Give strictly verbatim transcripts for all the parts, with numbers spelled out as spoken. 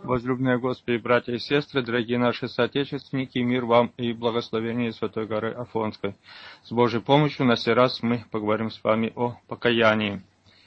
Возлюбленные Господи, братья и сестры, дорогие наши соотечественники, мир вам и благословение Святой горы Афонской. С Божьей помощью на сей раз мы поговорим с вами о покаянии.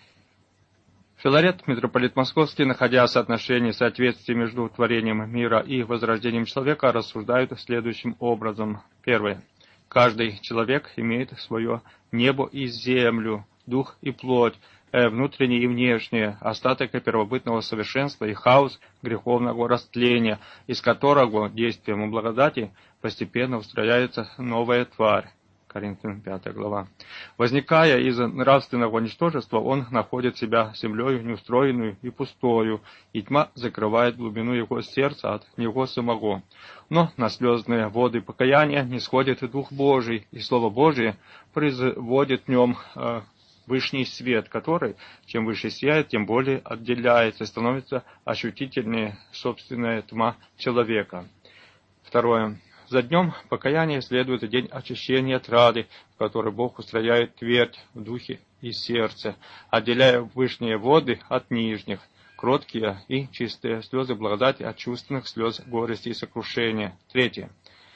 Филарет, митрополит Московский, находя соотношение соответствия между творением мира и возрождением человека, рассуждает следующим образом. Первое. Каждый человек имеет свое небо и землю, дух и плоть, внутреннее и внешнее, остаток первобытного совершенства и хаос греховного растления, из которого действием благодати постепенно устрояется новая тварь. Коринфянам пятая глава. Возникая из нравственного ничтожества, он находит себя землею неустроенную и пустою, и тьма закрывает глубину его сердца от него самого. Но на слезные воды покаяния не сходит Дух Божий, и Слово Божие производит в нем э, вышний свет, который, чем выше сияет, тем более отделяется, и становится ощутительнее собственная тьма человека. Второе. За днем покаяния следует день очищения от рады, в который Бог устрояет твердь в духе и сердце, отделяя вышние воды от нижних, кроткие и чистые слезы благодати от чувственных слез горести и сокрушения. Третье.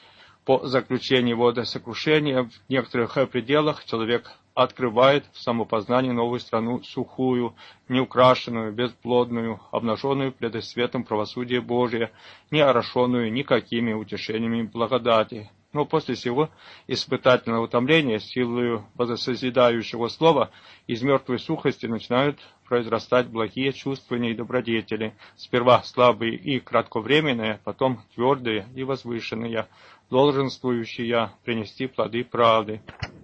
По заключении воды сокрушения в некоторых пределах человек открывает в самопознании новую страну сухую, неукрашенную, бесплодную, обнаженную пред светом правосудия Божия, не орошенную никакими утешениями благодати. Но после сего испытательного утомления силою возсозидающего слова из мертвой сухости начинают произрастать благие чувствования и добродетели, сперва слабые и кратковременные, потом твердые и возвышенные, долженствующие принести плоды правды.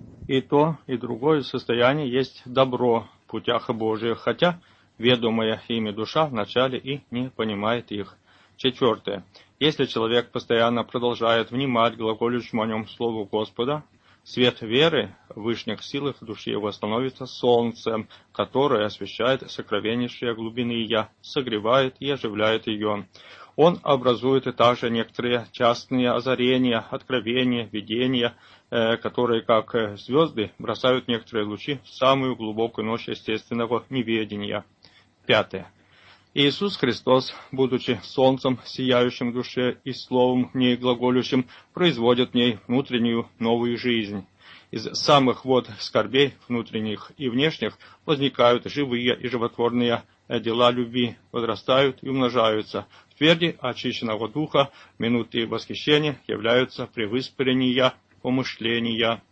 И то, и другое состояние есть добро в путях Божиих, хотя ведомая ими душа вначале и не понимает их. Четвертое. Если человек постоянно продолжает внимать глаголющему о нем слову Господа, свет веры в вышних силах души его становится солнцем, которое освещает сокровеннейшие глубины ее, согревает и оживляет ее. Он образует и также некоторые частные озарения, откровения, видения, э, которые, как звезды, бросают некоторые лучи в самую глубокую ночь естественного неведения. Пятое. Иисус Христос, будучи солнцем, сияющим в душе и словом в ней глаголющим, производит в ней внутреннюю новую жизнь. Из самых вод скорбей, внутренних и внешних, возникают живые и животворные дела любви, возрастают и умножаются. В тверди очищенного духа минуты восхищения являются превыспарения помышления.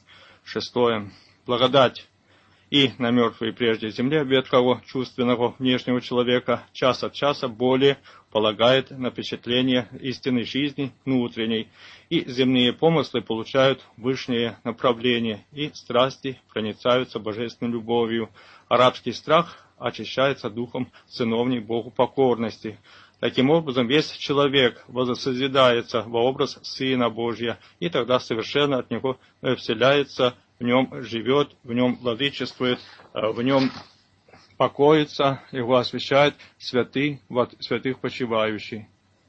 Шестое. Благодать. И на мертвой прежде земле ветхого чувственного внешнего человека час от часа более полагает на впечатление истинной жизни внутренней, и земные помыслы получают вышнее направление, и страсти проницаются божественной любовью, а рабский страх очищается духом сыновней Богу покорности. Таким образом, весь человек воссозидается во образ Сына Божия, и тогда совершенно от Него вселяется, в нем живет, в нем владычествует, в нем покоится, его освящает святый, святых почивающий.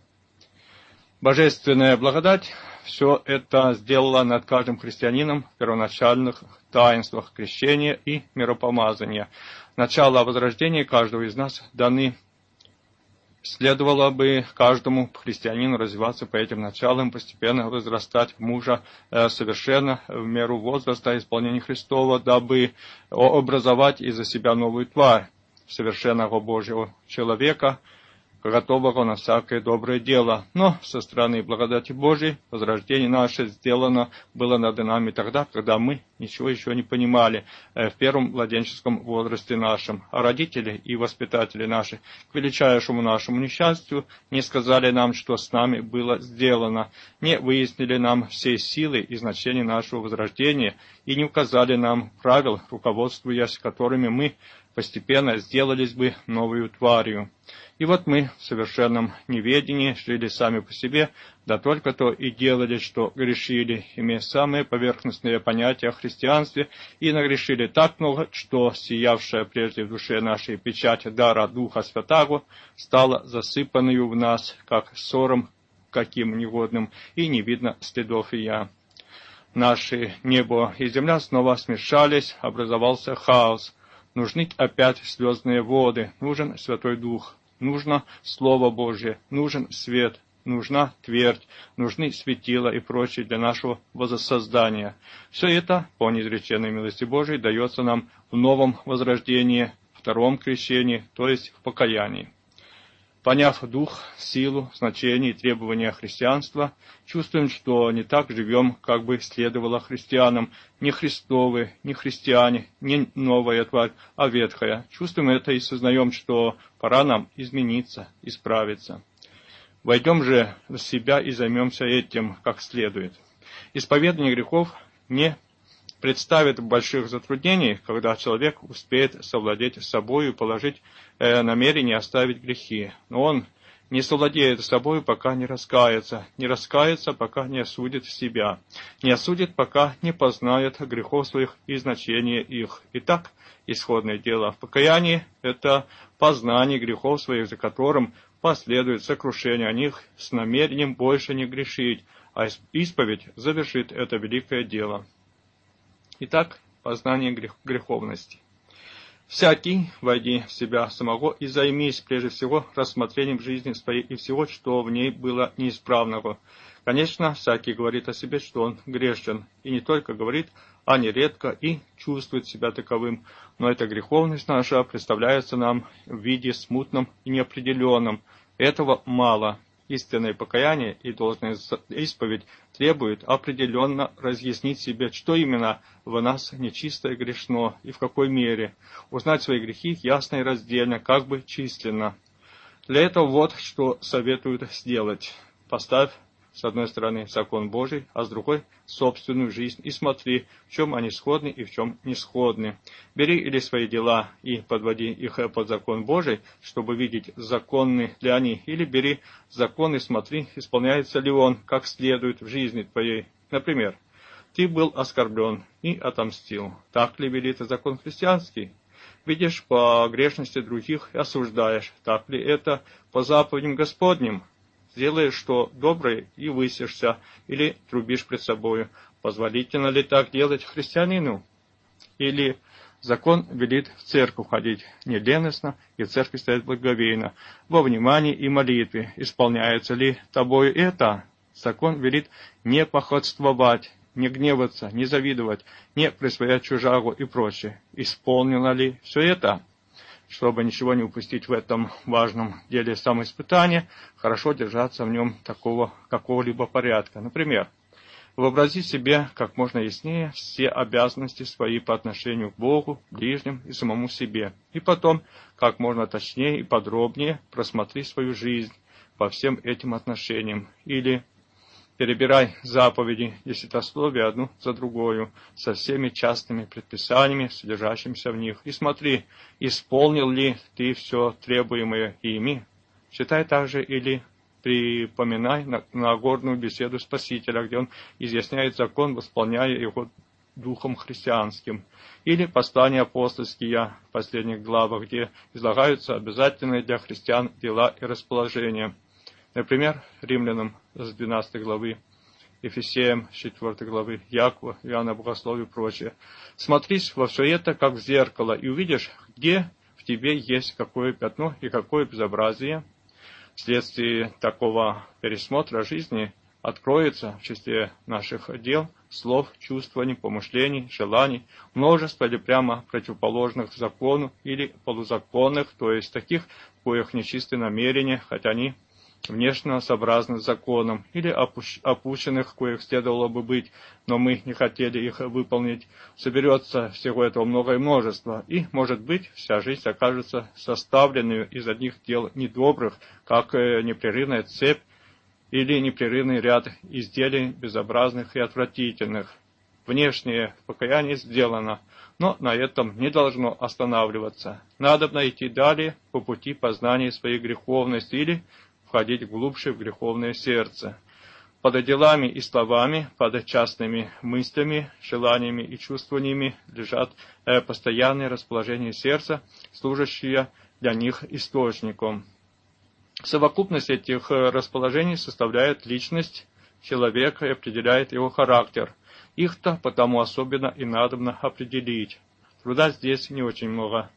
Божественная благодать все это сделала над каждым христианином в первоначальных таинствах крещения и миропомазания. Начало возрождения каждого из нас даны. Следовало бы каждому христианину развиваться по этим началам, постепенно возрастать в мужа э, совершенно в меру возраста исполнения Христова, дабы образовать из-за себя новую тварь совершенного Божьего человека, готового на всякое доброе дело. Но со стороны благодати Божией возрождение наше сделано было над нами тогда, когда мы ничего еще не понимали э, в первом младенческом возрасте нашем. А родители и воспитатели наши, к величайшему нашему несчастью, не сказали нам, что с нами было сделано, не выяснили нам всей силы и значения нашего возрождения и не указали нам правил, руководствуясь которыми мы постепенно сделались бы новою тварью. И вот мы в совершенном неведении жили сами по себе, да только-то и делали, что грешили, имея самые поверхностные понятия о христианстве, и нагрешили так много, что сиявшая прежде в душе нашей печать дара Духа Святаго стала засыпанную в нас, как ссором каким негодным, и не видно следов ее. Наши небо и земля снова смешались, образовался хаос. Нужны опять слезные воды, нужен Святой Дух. нужно Слово Божие, нужен свет, нужна твердь, нужны светила и прочее для нашего воссоздания. Все это, по неизреченной милости Божией, дается нам в новом возрождении, втором крещении, то есть в покаянии. Поняв дух, силу, значение и требования христианства, чувствуем, что не так живем, как бы следовало христианам, не Христовы, не христиане, не новая тварь, а ветхая. Чувствуем это и сознаем, что пора нам измениться, исправиться. Войдем же в себя и займемся этим как следует. Исповедание грехов не представит больших затруднений, когда человек успеет совладеть с собой и положить э, намерение оставить грехи. Но он не совладеет с собой, пока не раскается, не раскается, пока не осудит себя, не осудит, пока не познает грехов своих и значения их. Итак, исходное дело в покаянии – это познание грехов своих, за которым последует сокрушение о них с намерением больше не грешить, а исповедь завершит это великое дело. Итак, познание грех, греховности. Всякий, войди в себя самого и займись прежде всего рассмотрением жизни своей и всего, что в ней было неисправного. Конечно, всякий говорит о себе, что он грешен, и не только говорит, а нередко и чувствует себя таковым, но эта греховность наша представляется нам в виде смутном и неопределенном. Этого мало. Истинное покаяние и должная исповедь требует определенно разъяснить себе, что именно в нас нечисто и грешно, и в какой мере, узнать свои грехи ясно и раздельно, как бы численно. Для этого вот что советуют сделать. Поставь с одной стороны закон Божий, а с другой собственную жизнь, и смотри, в чем они сходны и в чем не сходны. Бери или свои дела и подводи их под закон Божий, чтобы видеть, законны ли они, или бери закон и смотри, исполняется ли он как следует в жизни твоей. Например, ты был оскорблен и отомстил. Так ли велит закон христианский? Видишь по грешности других и осуждаешь. Так ли это по заповедям Господним? Сделаешь что доброе и высишься, или трубишь пред собою. Позволительно ли так делать христианину? Или закон велит в церковь ходить неленостно, и в церкви стоять благоговейно, во внимании и молитве. Исполняется ли тобою это? Закон велит не походствовать, не гневаться, не завидовать, не присвоять чужагу и прочее. Исполнено ли все это? Чтобы ничего не упустить в этом важном деле самоиспытания, хорошо держаться в нем такого какого-либо порядка. Например, вообрази себе как можно яснее все обязанности свои по отношению к Богу, ближним и самому себе. И потом, как можно точнее и подробнее просмотри свою жизнь по всем этим отношениям. Или перебирай заповеди десятословия одну за другою, со всеми частными предписаниями, содержащимися в них, и смотри, исполнил ли ты все требуемое ими. Читай также или припоминай Нагорную беседу Спасителя, где он изъясняет закон, восполняя его духом христианским, или послания апостольские в последних главах, где излагаются обязательные для христиан дела и расположения. Например, Римлянам с двенадцатой главы, Ефесеям с четвёртой главы, Якова, Иоанна Богословия и прочее. Смотрись во все это, как в зеркало, и увидишь, где в тебе есть какое пятно и какое безобразие. Вследствие такого пересмотра жизни откроется в числе наших дел, слов, чувствований, помышлений, желаний, множество или прямо противоположных закону или полузаконных, то есть таких, коих нечистые намерения, хотя они внешне сообразны с законом, или опущенных, коих следовало бы быть, но мы не хотели их выполнить, соберется всего этого многое множество, и, может быть, вся жизнь окажется составленной из одних дел недобрых, как непрерывная цепь или непрерывный ряд изделий безобразных и отвратительных. Внешнее покаяние сделано, но на этом не должно останавливаться. Надо идти далее по пути познания своей греховности или входить глубже в греховное сердце. Под делами и словами, под частными мыслями, желаниями и чувствованиями лежат э, постоянные расположения сердца, служащие для них источником. Совокупность этих расположений составляет личность человека и определяет его характер. Их-то потому особенно и надобно определить. Труда здесь не очень много.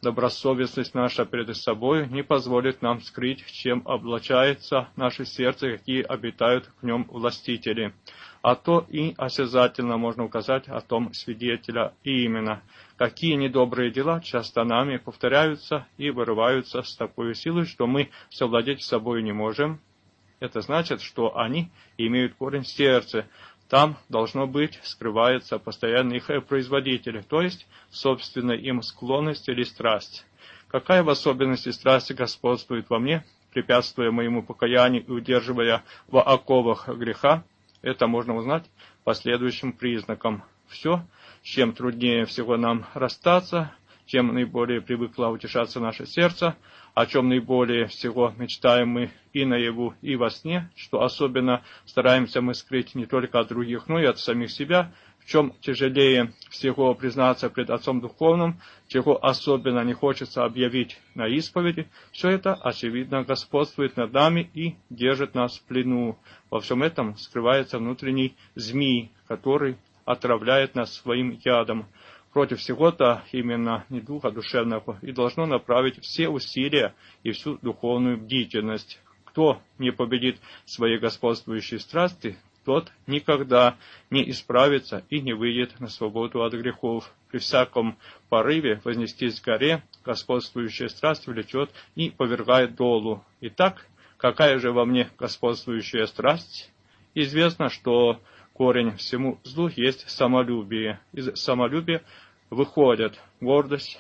добросовестность наша перед собой не позволит нам скрыть, чем облачается наше сердце, какие обитают в нем властители. А то и осязательно можно указать о том свидетеля, и именно, какие недобрые дела часто нами повторяются и вырываются с такой силой, что мы совладеть с собой не можем. Это значит, что они имеют корень в сердце. Там, должно быть, скрывается постоянно их производитель, то есть, собственно, им склонность или страсть. Какая в особенности страсть господствует во мне, препятствуя моему покаянию и удерживая в оковах греха, это можно узнать по следующим признакам. Все, с чем труднее всего нам расстаться, чем наиболее привыкло утешаться наше сердце, о чем наиболее всего мечтаем мы и наяву, и во сне, что особенно стараемся мы скрыть не только от других, но и от самих себя, в чем тяжелее всего признаться пред Отцом Духовным, чего особенно не хочется объявить на исповеди, все это, очевидно, господствует над нами и держит нас в плену. Во всем этом скрывается внутренний змей, который отравляет нас своим ядом. Против всего-то именно недуха душевного и должно направить все усилия и всю духовную бдительность. Кто не победит свои господствующие страсти, тот никогда не исправится и не выйдет на свободу от грехов. При всяком порыве вознестись к горе, господствующая страсть влечет и повергает долу. Итак, какая же во мне господствующая страсть? Известно, что корень всему злу есть самолюбие. Из самолюбия выходят гордость,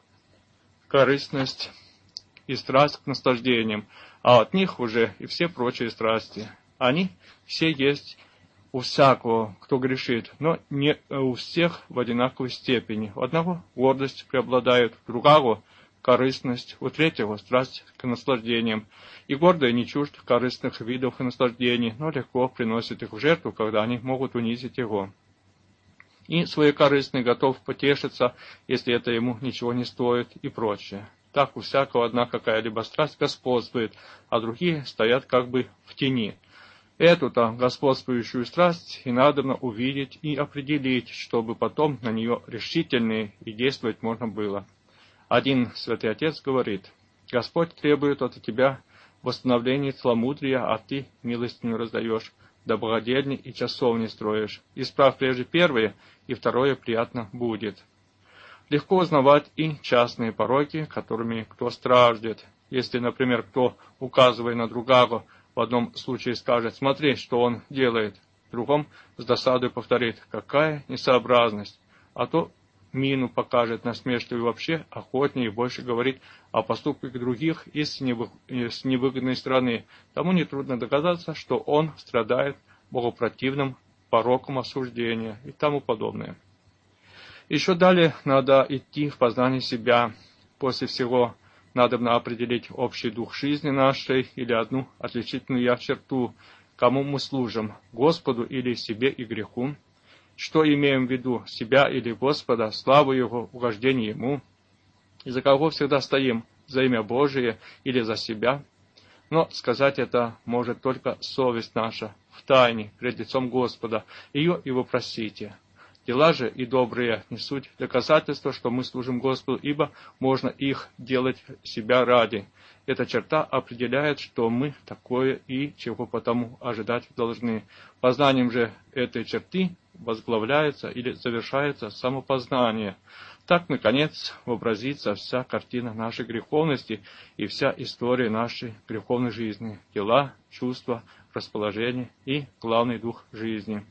корыстность и страсть к наслаждениям, а от них уже и все прочие страсти. Они все есть у всякого, кто грешит, но не у всех в одинаковой степени. У одного гордость преобладает, у другого корыстность, у третьего страсть к наслаждениям. И гордый не чужд корыстных видов и наслаждений, но легко приносит их в жертву, когда они могут унизить его. И своекорыстный готов потешиться, если это ему ничего не стоит, и прочее. Так у всякого одна какая-либо страсть господствует, а другие стоят как бы в тени. Эту-то господствующую страсть и надобно увидеть и определить, чтобы потом на нее решительнее и действовать можно было. Один святый отец говорит: «Господь требует от тебя восстановления целомудрия, а ты милостыню раздаешь, добродельни и часовни строишь. Исправь прежде первое, и второе приятно будет». Легко узнавать и частные пороки, которыми кто страждет. Если, например, кто, указывая на другого, в одном случае скажет: «Смотри, что он делает», в другом с досадой повторит: «Какая несообразность», а то мину покажет насмешливо, вообще охотнее и больше говорит о поступках других и с, невы... с невыгодной стороны. Тому нетрудно догадаться, что он страдает богопротивным пороком осуждения и тому подобное. Еще далее надо идти в познание себя. После всего надобно определить общий дух жизни нашей или одну отличительную черту, кому мы служим, Господу или себе и греху. Что имеем в виду, себя или Господа, славу Его, угождение Ему, и за кого всегда стоим, за имя Божие или за себя. Но сказать это может только совесть наша, в тайне, пред лицом Господа, ее и вопросите. Дела же и добрые не суть доказательства, что мы служим Господу, ибо можно их делать себя ради. Эта черта определяет, что мы такое и чего потому ожидать должны. Познанием же этой черты возглавляется или завершается самопознание. Так, наконец, вообразится вся картина нашей греховности и вся история нашей греховной жизни, дела, чувства, расположение и главный дух жизни.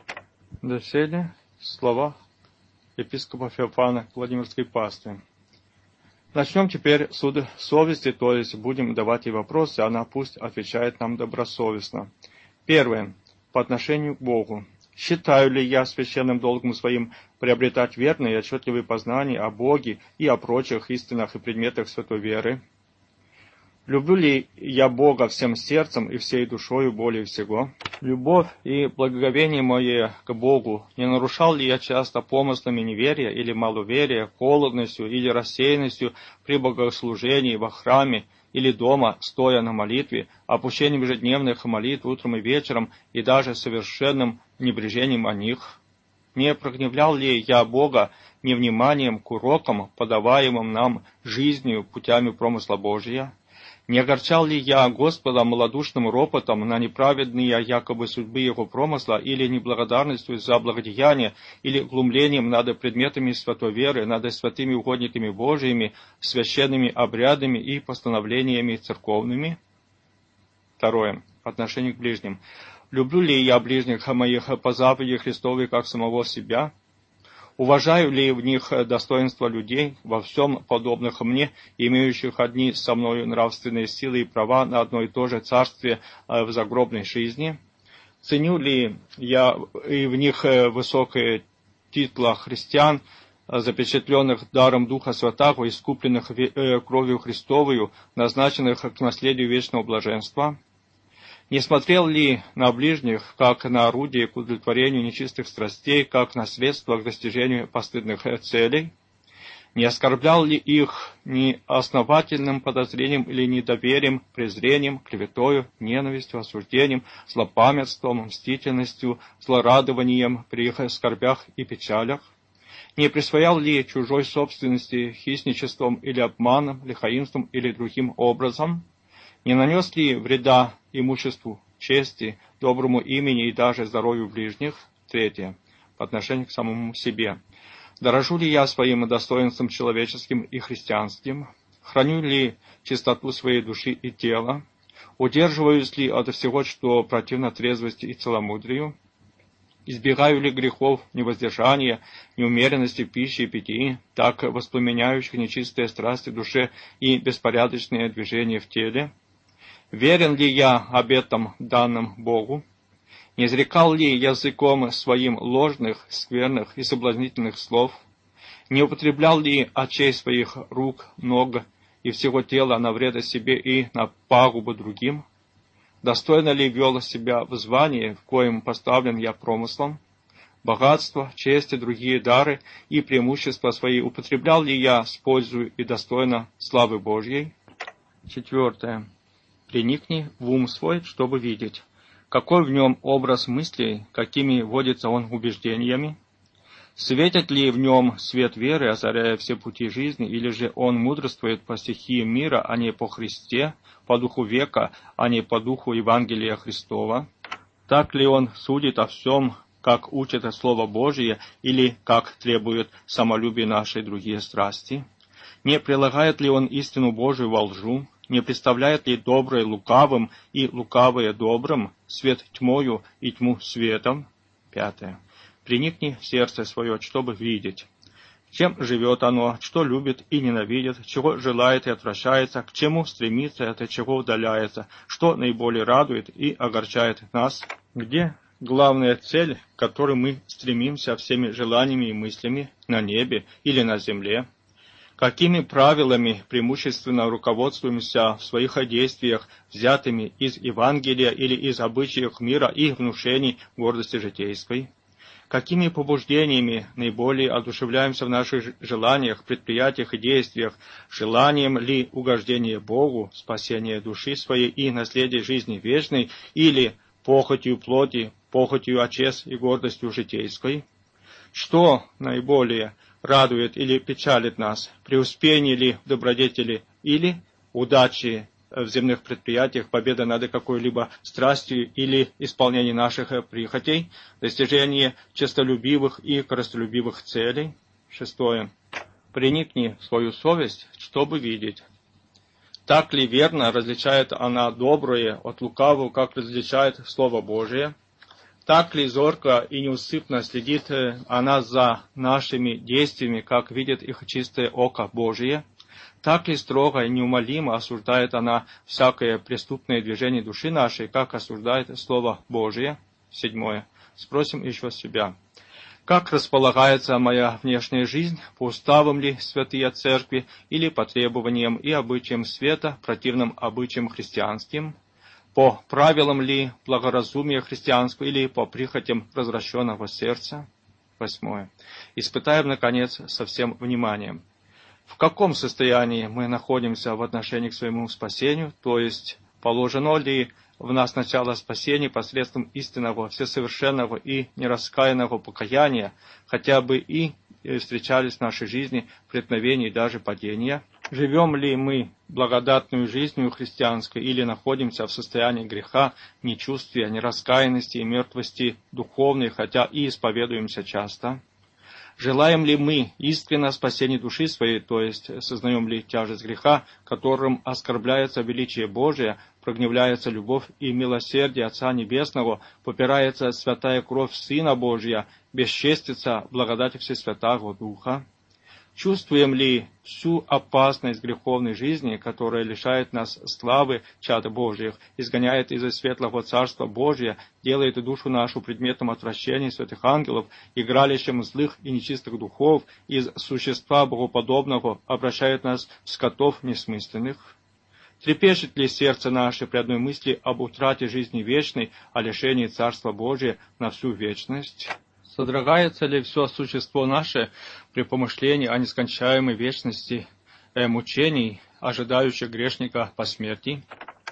Доселе слова епископа Феофана Владимирской паствы. Начнем теперь суд совести, то есть будем давать ей вопросы, она пусть отвечает нам добросовестно. Первое. По отношению к Богу. Считаю ли я священным долгом своим приобретать верные и отчетливые познания о Боге и о прочих истинах и предметах святой веры? Люблю ли я Бога всем сердцем и всей душою более всего? Любовь и благоговение мое к Богу, не нарушал ли я часто помыслами неверия или маловерия, холодностью или рассеянностью при богослужении во храме или дома, стоя на молитве, опущением ежедневных молитв утром и вечером и даже совершенным небрежением о них? Не прогневлял ли я Бога невниманием к урокам, подаваемым нам жизнью путями промысла Божия? Не огорчал ли я Господа малодушным ропотом на неправедные якобы судьбы Его промысла, или неблагодарностью за благодеяние, или глумлением над предметами святой веры, над святыми угодниками Божиими, священными обрядами и постановлениями церковными? Второе. Отношение к ближним. Люблю ли я ближних моих по заповеди Христовой, как самого себя? Уважаю ли в них достоинство людей, во всем подобных мне, имеющих одни со мною нравственные силы и права на одно и то же царствие в загробной жизни? Ценю ли я и в них высокие титла христиан, запечатленных даром Духа Святаго, искупленных кровью Христовою, назначенных к наследию вечного блаженства? Не смотрел ли на ближних, как на орудие к удовлетворению нечистых страстей, как на средство к достижению постыдных целей? Не оскорблял ли их ни основательным подозрением или недоверием, презрением, клеветою, ненавистью, осуждением, злопамятством, мстительностью, злорадованием при их скорбях и печалях? Не присвоял ли чужой собственности хищничеством или обманом, лихаимством или другим образом? Не нанес ли вреда имуществу, чести, доброму имени и даже здоровью ближних? Третье. По отношению к самому себе. Дорожу ли я своим достоинством человеческим и христианским? Храню ли чистоту своей души и тела? Удерживаюсь ли от всего, что противно трезвости и целомудрию? Избегаю ли грехов невоздержания, неумеренности в пище и питьи, так воспламеняющих нечистые страсти в душе и беспорядочные движения в теле? Верен ли я обетам, данным Богу? Не изрекал ли языком своим ложных, скверных и соблазнительных слов? Не употреблял ли очей своих рук, ног и всего тела на вред себе и на пагубу другим? Достойно ли вел себя в звании, в коем поставлен я промыслом? Богатство, честь и другие дары и преимущества свои употреблял ли я с пользой и достойно славы Божьей? Четвертое. Приникни в ум свой, чтобы видеть, какой в нем образ мыслей, какими водится он убеждениями. Светит ли в нем свет веры, озаряя все пути жизни, или же он мудрствует по стихии мира, а не по Христе, по духу века, а не по духу Евангелия Христова? Так ли он судит о всем, как учит Слово Божие, или как требует самолюбие нашей другие страсти? Не прилагает ли он истину Божию во лжу? Не представляет ли доброе лукавым и лукавое добрым, свет тьмою и тьму светом? Пятое. Приникни в сердце свое, чтобы видеть, чем живет оно, что любит и ненавидит, чего желает и отвращается, к чему стремится и от чего удаляется, что наиболее радует и огорчает нас, где главная цель, к которой мы стремимся всеми желаниями и мыслями на небе или на земле. Какими правилами преимущественно руководствуемся в своих действиях, взятыми из Евангелия или из обычаев мира и внушений гордости житейской? Какими побуждениями наиболее одушевляемся в наших желаниях, предприятиях и действиях? Желанием ли угождения Богу, спасения души своей и наследия жизни вечной, или похотью плоти, похотью очес и гордостью житейской? Что наиболее радует или печалит нас, преуспение ли в добродетели или удачи в земных предприятиях, победа над какой-либо страстью или исполнение наших прихотей, достижение честолюбивых и корыстолюбивых целей? Шестое. Приникни в свою совесть, чтобы видеть. Так ли верно различает она доброе от лукавого, как различает Слово Божие? Так ли зорко и неусыпно следит она за нашими действиями, как видит их чистое око Божие? Так ли строго и неумолимо осуждает она всякое преступное движение души нашей, как осуждает Слово Божие? Седьмое. Спросим еще себя. Как располагается моя внешняя жизнь, по уставам ли святые церкви или по требованиям и обычаям света, противным обычаям христианским? По правилам ли благоразумия христианского или по прихотям развращенного сердца? Восьмое. Испытаем, наконец, со всем вниманием. В каком состоянии мы находимся в отношении к своему спасению, то есть положено ли в нас начало спасения посредством истинного, всесовершенного и нераскаянного покаяния, хотя бы и встречались в нашей жизни преткновения и даже падения? Живем ли мы благодатную жизнью христианской или находимся в состоянии греха, нечувствия, нераскаянности и мертвости духовной, хотя и исповедуемся часто? Желаем ли мы искренно спасения души своей, то есть сознаем ли тяжесть греха, которым оскорбляется величие Божие, прогневляется любовь и милосердие Отца Небесного, попирается святая кровь Сына Божия, бесчестится благодать Всесвятаго Духа? Чувствуем ли всю опасность греховной жизни, которая лишает нас славы чад Божьих, изгоняет из светлого Царства Божия, делает душу нашу предметом отвращения святых ангелов, игралищем злых и нечистых духов, из существа богоподобного обращает нас в скотов несмысленных? Трепещет ли сердце наше при одной мысли об утрате жизни вечной, о лишении Царства Божия на всю вечность? Содрогается ли все существо наше при помышлении о нескончаемой вечности э, мучений, ожидающих грешника по смерти?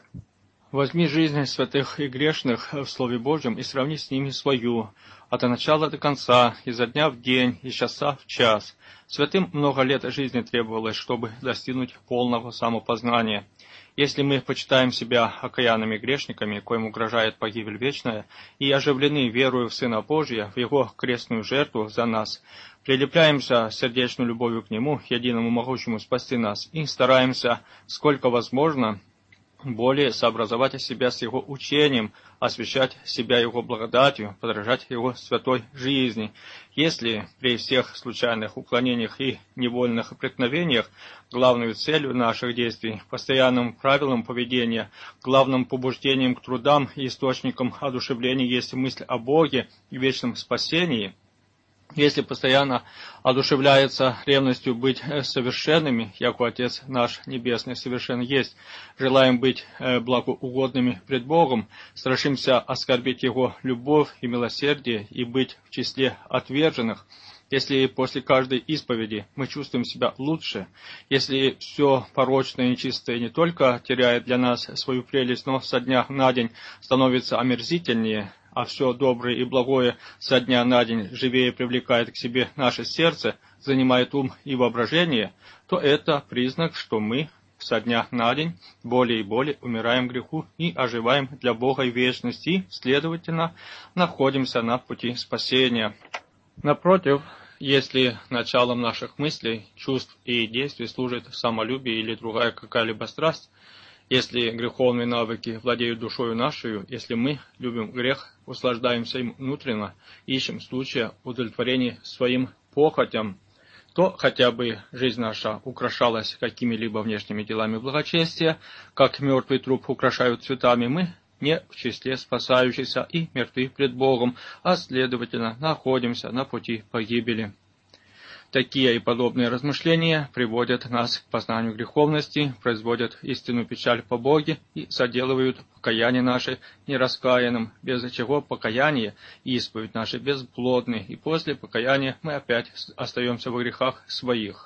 Возьми жизнь святых и грешных в Слове Божьем и сравни с ними свою, от начала до конца, изо дня в день, из часа в час. Святым много лет жизни требовалось, чтобы достигнуть полного самопознания. Если мы почитаем себя окаянными грешниками, коим угрожает погибель вечная, и оживлены верою в Сына Божия, в Его крестную жертву за нас, прилепляемся сердечной любовью к Нему, единому могущему спасти нас, и стараемся, сколько возможно, более сообразовать себя с Его учением, освящать себя Его благодатью, подражать Его святой жизни. Если при всех случайных уклонениях и невольных преткновениях главной целью наших действий, постоянным правилом поведения, главным побуждением к трудам и источником одушевления есть мысль о Боге и вечном спасении, если постоянно одушевляется ревностью быть совершенными, яко Отец наш Небесный совершен есть, желаем быть благоугодными пред Богом, страшимся оскорбить Его любовь и милосердие и быть в числе отверженных, если после каждой исповеди мы чувствуем себя лучше, если все порочное и нечистое не только теряет для нас свою прелесть, но со дня на день становится омерзительнее, а все доброе и благое со дня на день живее привлекает к себе наше сердце, занимает ум и воображение, то это признак, что мы со дня на день более и более умираем греху и оживаем для Бога и вечности, и, следовательно, находимся на пути спасения. Напротив, если началом наших мыслей, чувств и действий служит самолюбие или другая какая-либо страсть, если греховные навыки владеют душою нашей, если мы любим грех, услаждаемся им внутренно, ищем случая удовлетворения своим похотям, то хотя бы жизнь наша украшалась какими-либо внешними делами благочестия, как мертвый труп украшают цветами, мы не в числе спасающихся и мертвы пред Богом, а следовательно находимся на пути погибели. Такие и подобные размышления приводят нас к познанию греховности, производят истинную печаль по Боге и соделывают покаяние наше нераскаянным, без чего покаяние и исповедь наши бесплодны, и после покаяния мы опять остаемся во грехах своих.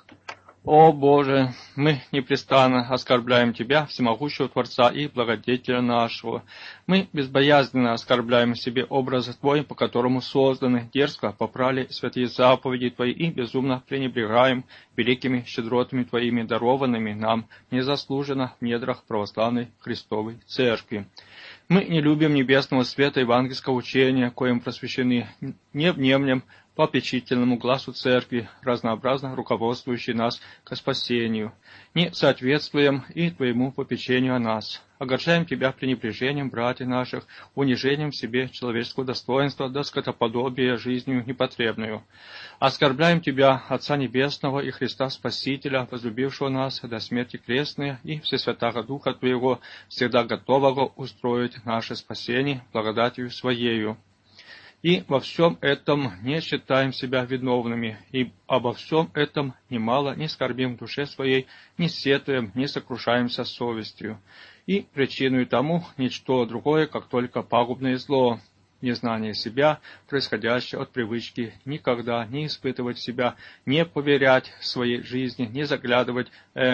О Боже, мы непрестанно оскорбляем Тебя, всемогущего Творца и Благодетеля нашего. Мы безбоязненно оскорбляем себе образ Твой, по которому созданы, дерзко попрали святые заповеди Твои и безумно пренебрегаем великими щедротами Твоими, дарованными нам незаслуженно в недрах православной Христовой Церкви. Мы не любим небесного света евангельского учения, коим просвещены, не внемлем попечительному глазу Церкви, разнообразно руководствующей нас к спасению, не соответствуем и Твоему попечению о нас. Огорчаем Тебя пренебрежением братьев наших, унижением в себе человеческого достоинства до скотоподобия жизнью непотребную. Оскорбляем Тебя, Отца Небесного и Христа Спасителя, возлюбившего нас до смерти крестной, и Всесвятаго Духа Твоего, всегда готового устроить наше спасение благодатью Своею. И во всем этом не считаем себя виновными, и обо всем этом немало не скорбим в душе своей, не сетуем, не сокрушаемся совестью. И причиной тому ничто другое, как только пагубное зло, незнание себя, происходящее от привычки никогда не испытывать себя, не поверять своей жизни, не заглядывать э, в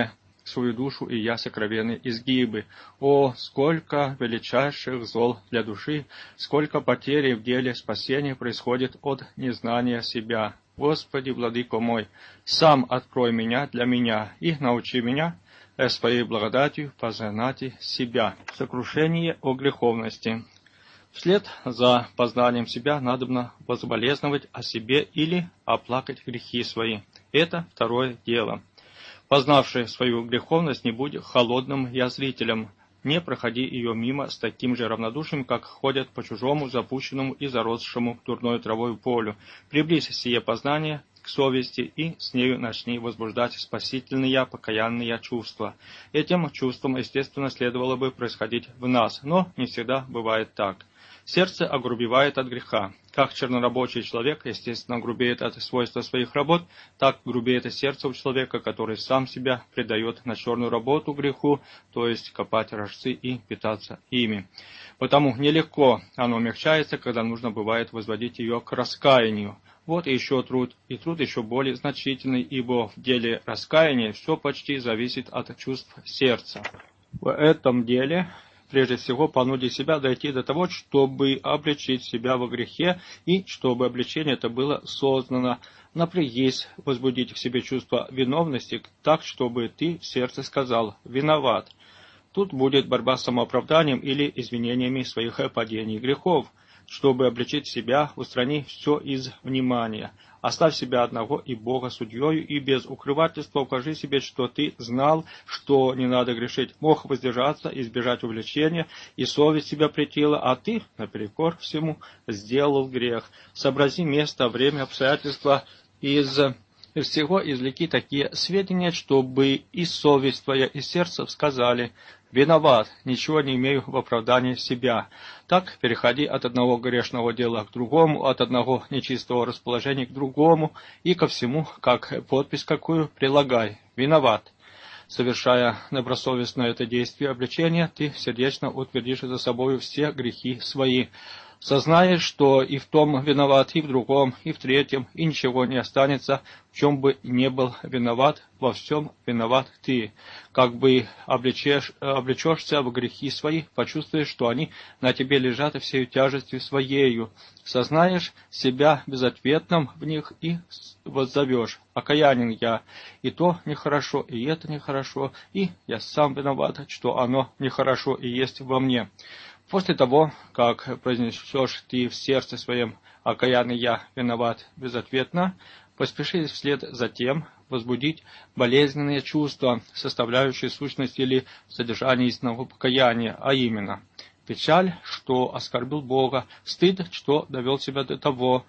свою душу, и я сокровенные изгибы. О, сколько величайших зол для души, сколько потери в деле спасения происходит от незнания себя. Господи, владыко мой, сам открой меня для меня и научи меня своей благодатью познать себя. Сокрушение о греховности. Вслед за познанием себя надобно возболезновать о себе или оплакать грехи свои. Это второе дело. Познавший свою греховность, не будь холодным язвителем, не проходи ее мимо с таким же равнодушием, как ходят по чужому, запущенному и заросшему дурной травой полю. Приблизь сие познание к совести и с нею начни возбуждать спасительные, покаянные чувства. Этим чувствам, естественно, следовало бы происходить в нас, но не всегда бывает так. Сердце огрубевает от греха. Как чернорабочий человек, естественно, грубеет от свойства своих работ, так грубеет и сердце у человека, который сам себя предает на черную работу греху, то есть копать рожцы и питаться ими. Потому нелегко оно умягчается, когда нужно бывает возводить ее к раскаянию. Вот и еще труд, и труд еще более значительный, ибо в деле раскаяния все почти зависит от чувств сердца. В этом деле прежде всего понудить себя дойти до того, чтобы обличить себя во грехе, и чтобы обличение это было сознано. Напрягись, возбудить в себе чувство виновности, так, чтобы ты в сердце сказал «виноват». Тут будет борьба с самооправданием или извинениями своих падений и грехов. Чтобы обличить себя, устрани все из внимания. Оставь себя одного и Бога судьею, и без укрывательства укажи себе, что ты знал, что не надо грешить, мог воздержаться, избежать увлечения, и совесть тебя претила, а ты, наперекор всему, сделал грех. Сообрази место, время, обстоятельства, из из всего извлеки такие сведения, чтобы и совесть твоя, и сердце сказали «Виноват, ничего не имею в оправдании себя». Так переходи от одного грешного дела к другому, от одного нечистого расположения к другому, и ко всему, как подпись какую, прилагай «Виноват». Совершая добросовестно это действие обличения, ты сердечно утвердишь за собою все грехи свои. Сознаешь, что и в том виноват, и в другом, и в третьем, и ничего не останется, в чем бы не был виноват, во всем виноват ты. Как бы обличешь, обличешься в грехи свои, почувствуешь, что они на тебе лежат всею тяжестью своею. Сознаешь себя безответным в них и воззовешь: «Окаянен я, и то нехорошо, и это нехорошо, и я сам виноват, что оно нехорошо и есть во мне». После того, как произнесешь ты в сердце своем «окаянный я, виноват» безответно, поспеши вслед за тем возбудить болезненные чувства, составляющие сущность или содержание истинного покаяния, а именно печаль, что оскорбил Бога, стыд, что довел себя до того,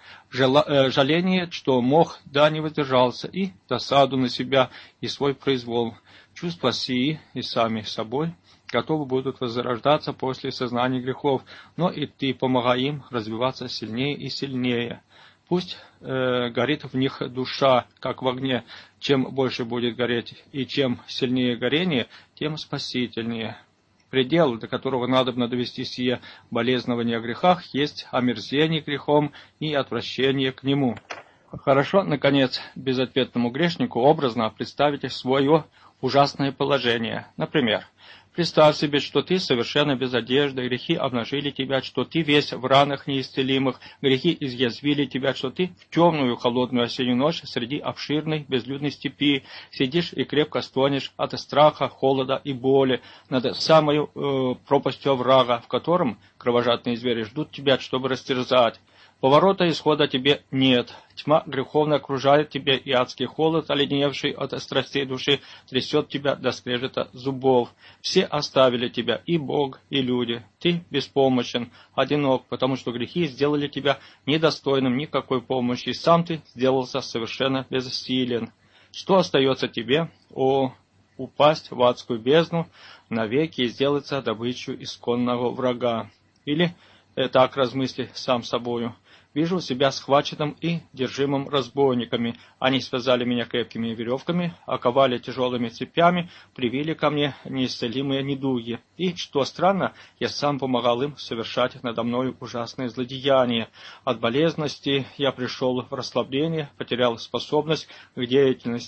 жаление, что мог, да не воздержался, и досаду на себя и свой произвол. Чувства сии и сами собой готовы будут возрождаться после сознания грехов, но и ты помогай им развиваться сильнее и сильнее. Пусть э, горит в них душа, как в огне. Чем больше будет гореть и чем сильнее горение, тем спасительнее. Предел, до которого надобно довести сие болезнование о грехах, есть омерзение грехом и отвращение к нему. Хорошо, наконец, безответному грешнику образно представить свое ужасное положение. Например, представь себе, что ты совершенно без одежды, грехи обнажили тебя, что ты весь в ранах неисцелимых, грехи изъязвили тебя, что ты в темную холодную осеннюю ночь среди обширной безлюдной степи сидишь и крепко стонешь от страха, холода и боли над самой э, пропастью оврага, в котором кровожадные звери ждут тебя, чтобы растерзать. Поворота исхода тебе нет. Тьма греховно окружает тебя, и адский холод, оледеневший от страстей души, трясет тебя до скрежета зубов. Все оставили тебя, и Бог, и люди. Ты беспомощен, одинок, потому что грехи сделали тебя недостойным никакой помощи, и сам ты сделался совершенно бессилен. Что остается тебе? О, упасть в адскую бездну навеки и сделаться добычей исконного врага. Или э, так размысли сам собою: вижу себя схваченным и держимым разбойниками. Они связали меня крепкими веревками, оковали тяжелыми цепями, привили ко мне неисцелимые недуги. И, что странно, я сам помогал им совершать надо мною ужасные злодеяния. От болезности я пришел в расслабление, потерял способность к деятельности.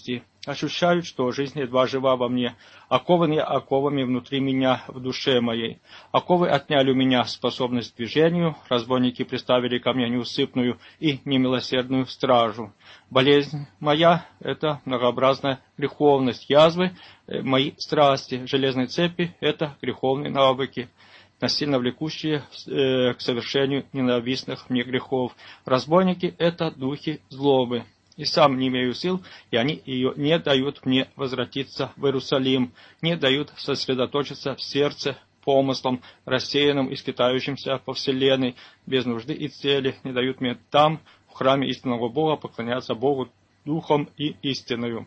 ощущают, что жизнь едва жива во мне, окованы оковами внутри меня, в душе моей. Оковы отняли у меня способность к движению, разбойники приставили ко мне неусыпную и немилосердную стражу. Болезнь моя — это многообразная греховность, язвы — мои страсти, железные цепи — это греховные навыки, насильно влекущие э, к совершению ненавистных мне грехов. Разбойники — это духи злобы. И сам не имею сил, и они ее не дают мне возвратиться в Иерусалим, не дают сосредоточиться в сердце помыслом, рассеянным и скитающимся по вселенной, без нужды и цели, не дают мне там, в храме истинного Бога, поклоняться Богу духом и истиною.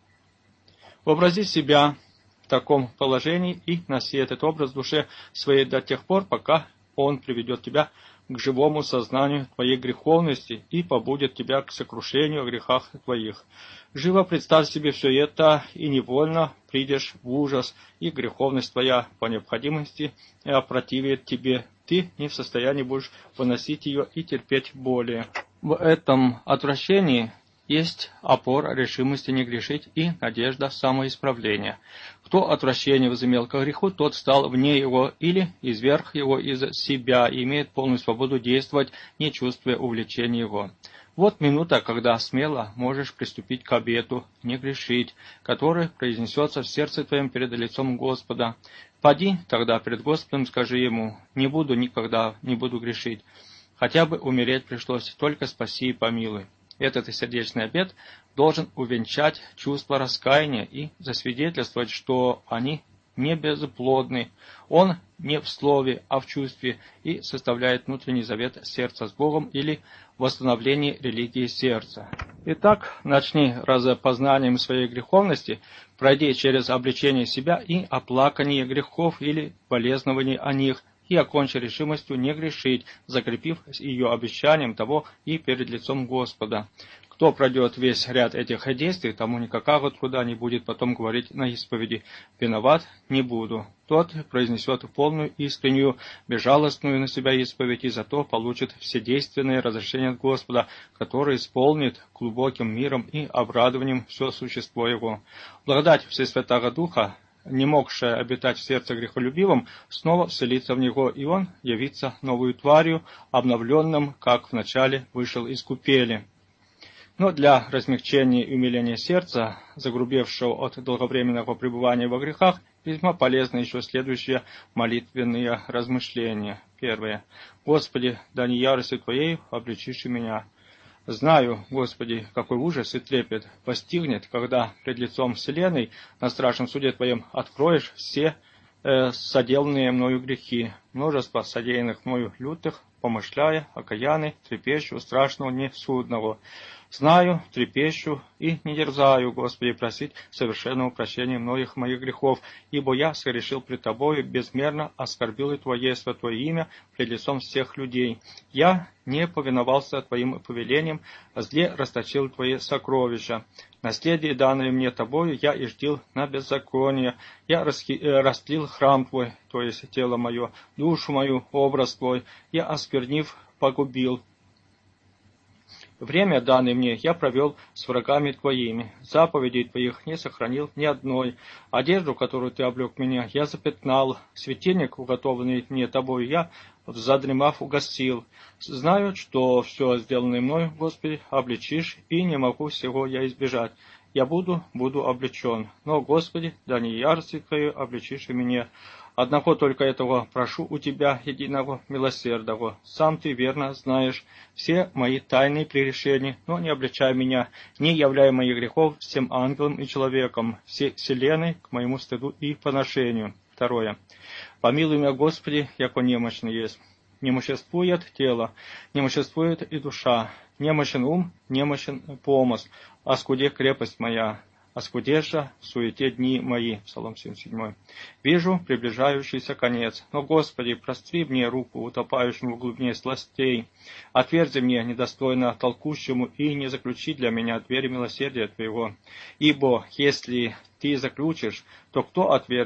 Вообрази себя в таком положении и носи этот образ в душе своей до тех пор, пока он приведет тебя к живому сознанию твоей греховности и побудет тебя к сокрушению о грехах твоих. Живо представь себе все это, и невольно придешь в ужас, и греховность твоя по необходимости опротивит тебе. Ты не в состоянии будешь выносить ее и терпеть более. В этом отвращении есть опора решимости не грешить и надежда самоисправления. Кто отвращение возымел ко греху, тот стал вне его или изверг его из себя и имеет полную свободу действовать, не чувствуя увлечения его. Вот минута, когда смело можешь приступить к обету, не грешить, который произнесется в сердце твоем перед лицом Господа. Поди тогда перед Господом, скажи ему: не буду никогда, не буду грешить. Хотя бы умереть пришлось, только спаси и помилуй. Этот сердечный обет должен увенчать чувство раскаяния и засвидетельствовать, что они не безплодны. Он не в слове, а в чувстве и составляет внутренний завет сердца с Богом или восстановление религии сердца. Итак, начни разопознанием своей греховности, пройди через обличение себя и оплакание грехов или болезнование о них, и окончи решимостью не грешить, закрепив ее обещанием того и перед лицом Господа. Кто пройдет весь ряд этих действий, тому никакого труда не будет потом говорить на исповеди: «Виноват не буду». Тот произнесет полную, искреннюю, безжалостную на себя исповедь, и зато получит вседейственное разрешение от Господа, которое исполнит глубоким миром и обрадованием все существо его. Благодать Всесвятого Духа, не могшая обитать в сердце грехолюбивом, снова вселится в него, и он явится новую тварью, обновленным, как вначале вышел из купели. Но для размягчения и умиления сердца, загрубевшего от долговременного пребывания во грехах, весьма полезны еще следующие молитвенные размышления. Первое. «Господи, да не яростью Твоей обличишь меня». Знаю, Господи, какой ужас и трепет постигнет, когда пред лицом вселенной на страшном суде Твоем откроешь все э, соделанные мною грехи, множество содеянных мною лютых, помышляя, окаянный, трепещу, страшного, несудного. Знаю, трепещу и не дерзаю, Господи, просить совершенного прощения многих моих грехов, ибо я согрешил пред Тобою, безмерно оскорбил и Твое святое имя пред лицом всех людей. Я не повиновался Твоим повелениям, а зле расточил Твои сокровища. Наследие, данное мне Тобою, я иждил на беззаконие. Я расхи, э, растлил храм Твой, то есть тело мое, душу мою, образ Твой. Я, осквернив, погубил. Время, данное мне, я провел с врагами Твоими. Заповедей Твоих не сохранил ни одной. Одежду, которую Ты облег меня, я запятнал. Светильник, уготованный мне Тобою, я, задремав, угасил. Знаю, что все сделанное мною, Господи, обличишь, и не могу всего я избежать. Я буду, буду обличен. Но, Господи, да не яростью Твою обличишь и меня. Одного только этого прошу у Тебя, единого милосердного. Сам Ты верно знаешь все мои тайные прегрешения, но не обличай меня, не являя моих грехов всем ангелам и человекам, всей вселенной к моему стыду и поношению. Второе. Помилуй меня, Господи, яко немощный есть. Немоществует тело, немоществует и душа, немощен ум, немощен помысл, оскуде крепость моя. Оскудеша в суете дни мои. Псалом семьдесят семь. Вижу приближающийся конец. Но, Господи, простри мне руку, утопающему в глубине сластей. Отверзи мне, недостойно толкущему, и не заключи для меня двери милосердия Твоего. Ибо, если Ты заключишь, то кто отверзет?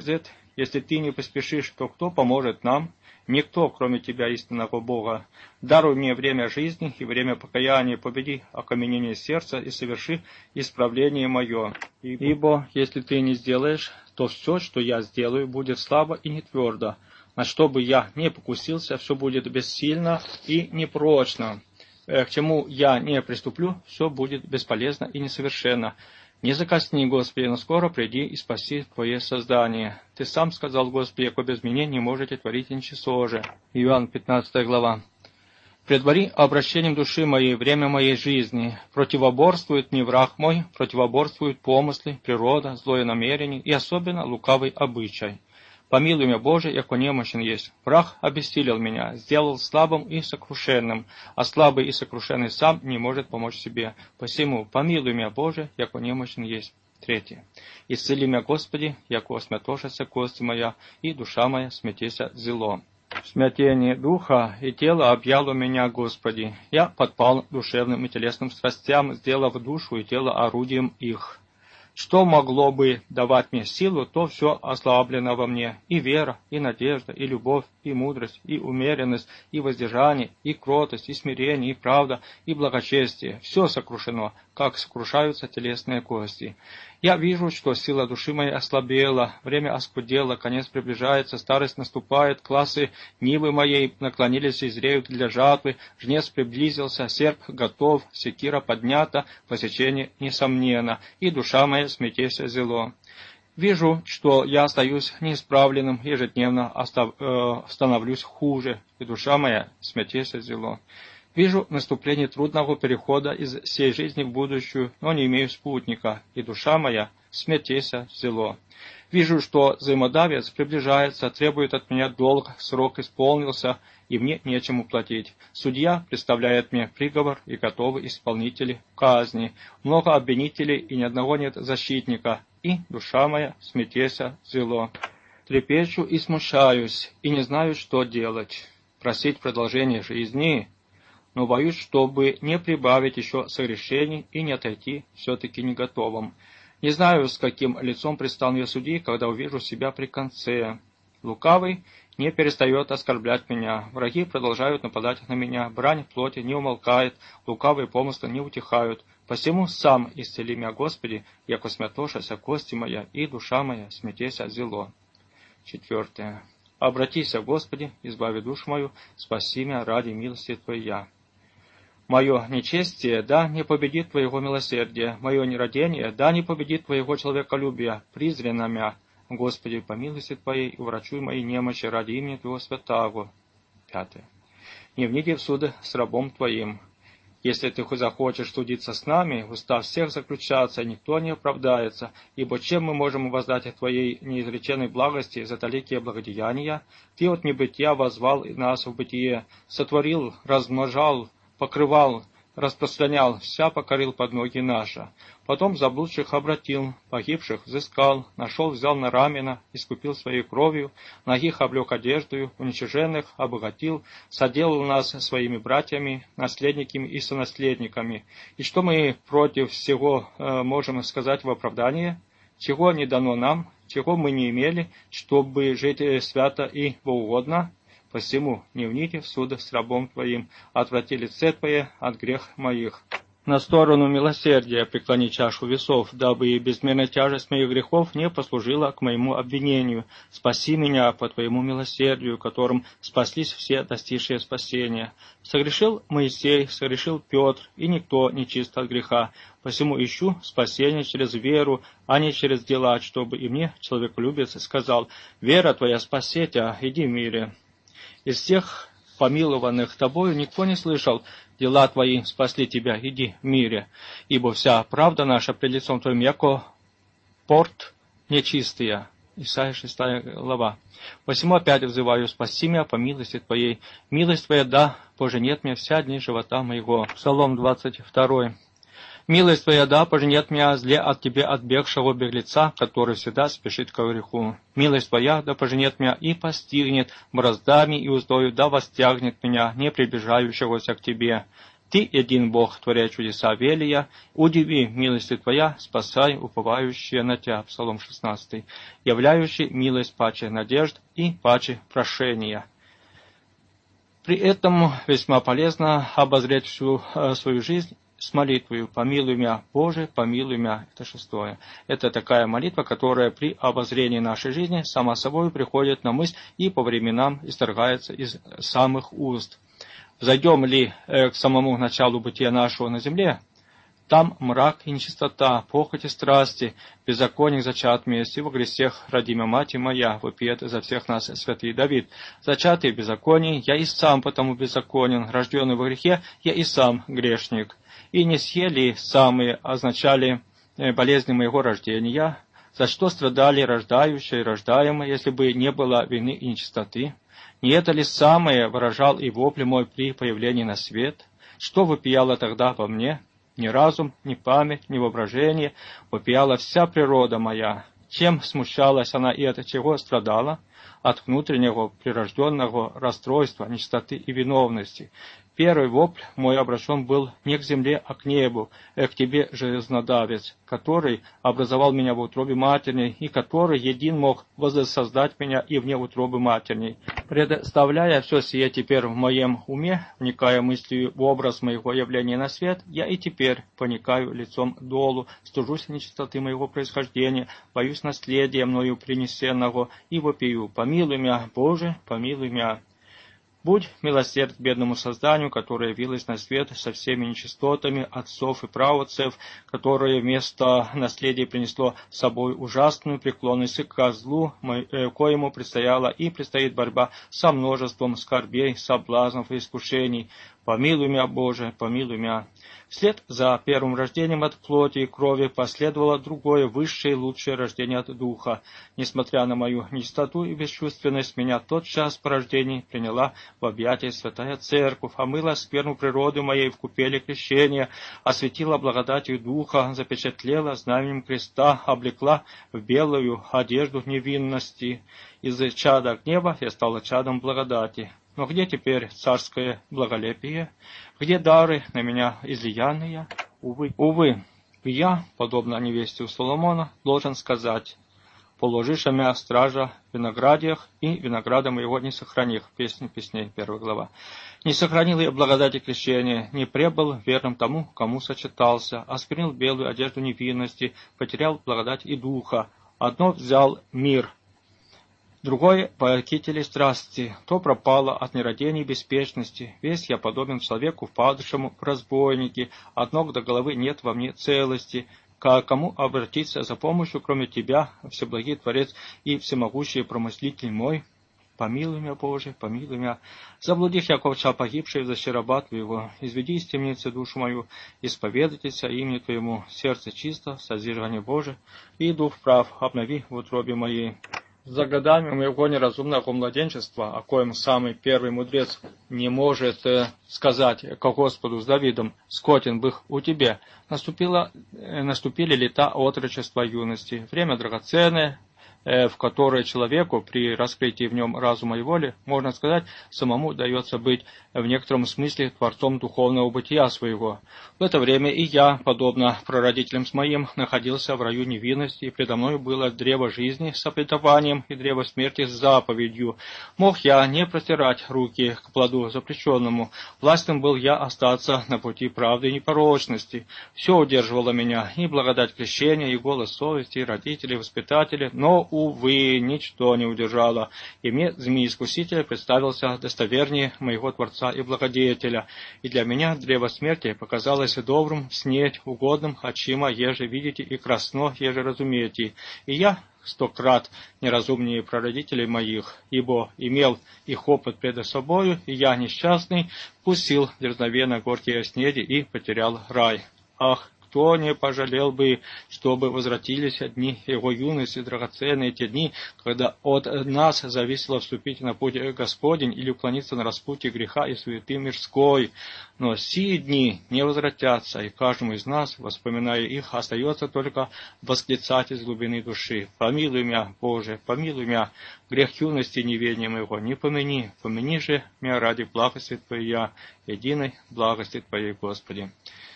Если Ты не поспешишь, то кто поможет нам? Никто, кроме Тебя, истинного Бога. Даруй мне время жизни и время покаяния, победи окаменение сердца и соверши исправление мое. Ибо, Ибо если Ты не сделаешь, то все, что я сделаю, будет слабо и не твердо. На что бы я не покусился, все будет бессильно и непрочно. К чему я не приступлю, все будет бесполезно и несовершенно. Не закосни, Господи, но скоро приди и спаси Твое создание. Ты сам сказал, Господи, яко без меня не можете творить ничего же. Иоанн пятнадцатая глава. Предвари обращением души моей время моей жизни. Противоборствует мне враг мой, противоборствуют помыслы, природа, злое намерение и особенно лукавый обычай. Помилуй меня, Боже, яко немощен есть. Враг обессилил меня, сделал слабым и сокрушенным, а слабый и сокрушенный сам не может помочь себе. Посему помилуй меня, Боже, яко немощен есть. Третье. Исцели меня, Господи, яко смятошася кость моя, и душа моя смятеся зело. В смятении духа и тела объяло меня, Господи. Я подпал душевным и телесным страстям, сделав душу и тело орудием их. Что могло бы давать мне силу, то все ослаблено во мне. И вера, и надежда, и любовь, и мудрость, и умеренность, и воздержание, и кротость, и смирение, и правда, и благочестие. Все сокрушено, как сокрушаются телесные кости. Я вижу, что сила души моей ослабела, время оскудело, конец приближается, старость наступает, классы нивы моей наклонились и зреют для жатвы, жнец приблизился, серп готов, секира поднята, посечение несомненно, и душа моя смятеся зело. Вижу, что я остаюсь неисправленным, ежедневно остав, э, становлюсь хуже, и душа моя смятеся зело. Вижу наступление трудного перехода из сей жизни в будущую, но не имею спутника, и душа моя смятеся зело. Вижу, что взаимодавец приближается, требует от меня долг, срок исполнился, и мне нечему платить. Судья представляет мне приговор, и готовы исполнители казни. Много обвинителей, и ни одного нет защитника, и душа моя смятеся зело. Трепещу и смущаюсь, и не знаю, что делать. Просить продолжение жизни, но боюсь, чтобы не прибавить еще согрешений и не отойти все-таки не готовым. Не знаю, с каким лицом предстану я судьи, когда увижу себя при конце. Лукавый не перестает оскорблять меня, враги продолжают нападать на меня, брань плоти не умолкает, лукавые помыслы не утихают. Посему сам исцели меня, Господи, яко смятошася кости моя, и душа моя смятеся зело. Четвертое. Обратися, Господи, избави душу мою, спаси меня ради милости Твоя. Мое нечестие, да не победит Твоего милосердия, мое нерадение, да не победит Твоего человеколюбия, презренно мя. Господи, по милости Твоей, уврачуй мои немощи ради имени Твоего святаго. Пятое. Не вниди в суды с рабом Твоим. Если Ты хоть захочешь судиться с нами, устав всех заключаться, никто не оправдается, ибо чем мы можем воздать Твоей неизреченной благости за далекие благодеяния? Ты от небытия возвал нас в бытие, сотворил, размножал, покрывал, распространял, вся покорил под ноги наши. Потом заблудших обратил, погибших взыскал, нашел, взял на рамена, искупил своей кровью, нагих облег одеждою, уничиженных обогатил, соделал нас своими братьями, наследниками и сонаследниками. И что мы против всего э, можем сказать в оправдании? Чего не дано нам, чего мы не имели, чтобы жить свято и богоугодно? Посему не вните в суд с рабом Твоим, отврати лице Твое от грех моих. На сторону милосердия преклони чашу весов, дабы и безмерная тяжесть моих грехов не послужила к моему обвинению. Спаси меня по Твоему милосердию, которым спаслись все достигшие спасения. Согрешил Моисей, согрешил Петр, и никто не чист от греха. Посему ищу спасение через веру, а не через дела, чтобы и мне, человеколюбец, сказал: «Вера Твоя спасет тебя, иди в мире». Из всех помилованных Тобою никто не слышал: «Дела Твои спасли Тебя, иди в мире». Ибо вся правда наша пред лицом Твоим, яко порт нечистая. Исайя шестая глава. Посему опять взываю: спаси меня по милости Твоей. Милость Твоя, да, поженет меня вся дни живота моего. Псалом двадцать два. Милость Твоя, да, поженет меня зле от Тебе отбегшего беглеца, который всегда спешит ко греху. Милость Твоя, да поженет меня и постигнет, браздами и уздою, да востягнет меня, не приближающегося к Тебе. Ты един Бог, творя чудеса велия, удиви милостью Твоя, спасай уповающие на Тебя. Псалом шестнадцатый. Являющий милость паче надежд и паче прошения. При этом весьма полезно обозреть всю э, свою жизнь с молитвой «Помилуй меня, Боже, помилуй меня». Это шестое. Это такая молитва, которая при обозрении нашей жизни сама собой приходит на мысль и по временам исторгается из самых уст. Зайдем ли э, к самому началу бытия нашего на земле, там мрак и нечистота, похоть и страсти, беззаконие зачат вместе во грехах родимя мать моя, вопиет за всех нас святый Давид. Зачатый в беззаконии, я и сам потому беззаконен, рожденный во грехе, я и сам грешник. И не съели самые означали болезни моего рождения, за что страдали рождающие и рождаемые, если бы не было вины и нечистоты. Не это ли самое выражал и вопли мой при появлении на свет? Что вопияло тогда во мне? Ни разум, ни память, ни воображение, вопияла вся природа моя. Чем смущалась она и от чего страдала? От внутреннего прирожденного расстройства, нечистоты и виновности. Первый вопль мой обращен был не к земле, а к небу, э, к тебе, железнодавец, который образовал меня в утробе матерней, и который един мог воссоздать меня и вне утробы матерней. Представляя все сие теперь в моем уме, вникая мыслью в образ моего явления на свет, я и теперь поникаю лицом долу, стужусь нечистоты моего происхождения, боюсь наследия мною принесенного, и вопию: «Помилуй меня, Боже, помилуй меня». Будь милосерд к бедному созданию, которое явилось на свет со всеми нечистотами отцов и праотцев, которое вместо наследия принесло с собой ужасную преклонность к злу, коему предстояла и предстоит борьба со множеством скорбей, соблазнов и искушений. Помилуй меня, Боже, помилуй меня. Вслед за первым рождением от плоти и крови последовало другое, высшее и лучшее рождение от духа. Несмотря на мою нечистоту и бесчувственность, меня тотчас по рождении приняла в объятия Святая Церковь, омыла скверну природы моей в купели крещения, осветила благодатью духа, запечатлела знаменем креста, облекла в белую одежду невинности. Из чада гнева я стала чадом благодати. Но где теперь царское благолепие? Где дары на меня излиянные? Увы, увы, я, подобно невесте у Соломона, должен сказать: «Положишь меня стража в виноградиях, и винограда моего не сохраних». Песни песней, первая глава. «Не сохранил я благодати крещения, не пребыл верным тому, кому сочетался, осквернил белую одежду невинности, потерял благодать и духа. Одно взял мир, другое — похитили страсти, то пропало от нерадения и беспечности. Весь я подобен человеку, впадшему в разбойники, от ног до головы нет во мне целости. К кому обратиться за помощью, кроме Тебя, Всеблагий Творец и Всемогущий Промыслитель мой? Помилуй меня, Боже, помилуй меня. Заблудив я ковча погибший, взыщи раба Твоего, изведи из темницы душу мою, исповедайтесь имени Твоему, сердце чисто, созерцание Боже, и дух прав обнови в утробе моей». За годами моего неразумного младенчества, о коем самый первый мудрец не может э, сказать ко Господу с Давидом: «Скотен бых у тебе», наступило, э, наступили лета отрочества юности, время драгоценное, э, в которое человеку при раскрытии в нем разума и воли, можно сказать, самому дается быть в некотором смысле творцом духовного бытия своего. В это время и я, подобно прародителям с моим, находился в раю невинности, и предо мной было древо жизни с обетованием и древо смерти с заповедью. Мог я не простирать руки к плоду запрещенному, властен был я остаться на пути правды и непорочности. Все удерживало меня, и благодать крещения, и голос совести, и родители, и воспитатели, но, увы, ничто не удержало, и мне змей-искуситель представился достовернее моего Творца и Благодетеля, и для меня древо смерти показалось добрым, снеть, угодным, очима, еже видите, и красно, еже разумеете. И я сто крат неразумнее прародителей моих, ибо имел их опыт пред собою, и я, несчастный, вкусил дерзновенно горькие снеди и потерял рай. Ах, кто не пожалел бы, чтобы возвратились дни его юности, драгоценные те дни, когда от нас зависело вступить на путь Господень или уклониться на распутье греха и суеты мирской. Но сии дни не возвратятся, и каждому из нас, воспоминая их, остается только восклицать из глубины души: «Помилуй меня, Боже, помилуй меня, грех юности и неведения моего не помяни, помяни же меня ради благости Твоей, единой благости Твоей, Господи».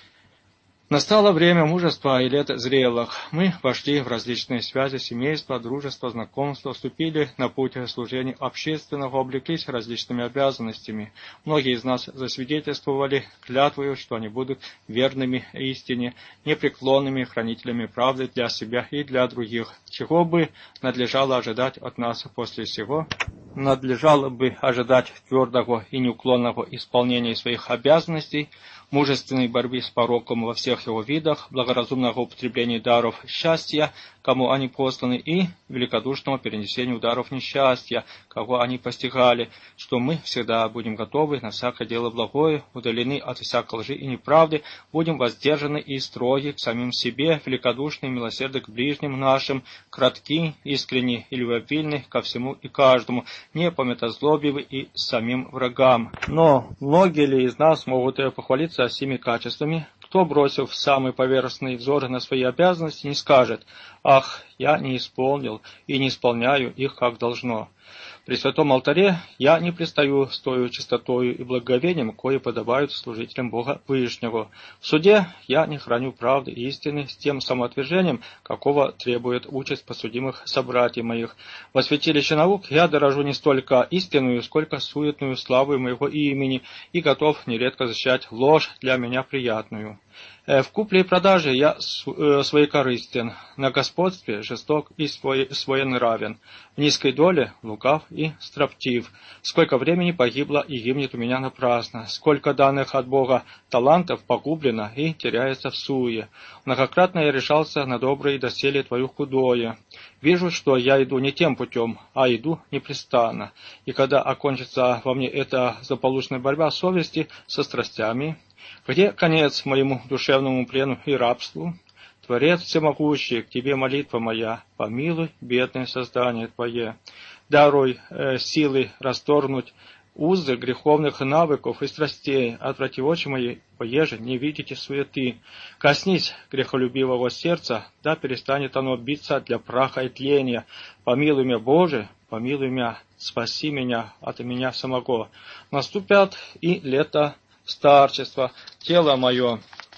Настало время мужества и лет зрелых. Мы вошли в различные связи семейства, дружества, знакомства, вступили на путь служения общественного, облеклись различными обязанностями. Многие из нас засвидетельствовали клятвою, что они будут верными истине, непреклонными хранителями правды для себя и для других. Чего бы надлежало ожидать от нас после сего? Надлежало бы ожидать твердого и неуклонного исполнения своих обязанностей, мужественной борьбы с пороком во всех его видах, благоразумного употребления даров счастья, кому они посланы, и великодушного перенесения ударов несчастья, кого они постигали, что мы всегда будем готовы на всякое дело благое, удалены от всякой лжи и неправды, будем воздержаны и строги к самим себе, великодушны и милосердны к ближним нашим, кратки, искренни и любвеобильны ко всему и каждому, не памятозлобивы и самим врагам. Но многие ли из нас могут похвалиться сими качествами? Кто, бросив самый поверхностный взор на свои обязанности, не скажет: «Ах, я не исполнил и не исполняю их как должно». При святом алтаре я не предстаю с той чистотою и благоговением, кое подобают служителям Бога Вышнего. В суде я не храню правды и истины с тем самоотвержением, какого требует участь подсудимых собратьев моих. Во святилище наук я дорожу не столько истинную, сколько суетную славу моего имени и готов нередко защищать ложь для меня приятную. В купле и продаже я своекорыстен, на господстве жесток и своенравен, в низкой доле лукав и строптив. Сколько времени погибло и гибнет у меня напрасно, сколько данных от Бога талантов погублено и теряется в суе. Многократно я решался на доброе и доселе Твое худое. Вижу, что я иду не тем путем, а иду непрестанно. И когда окончится во мне эта злополучная борьба совести со страстями, где конец моему душевному плену и рабству? Творец всемогущий, к Тебе молитва моя, помилуй бедное создание Твое. Даруй э, силы расторгнуть узы греховных навыков и страстей, отврати очи мои, поеже не видите суеты. Коснись грехолюбивого сердца, да перестанет оно биться для праха и тления. Помилуй меня, Боже, помилуй меня, спаси меня от меня самого. Наступят и лето старчество, тело мое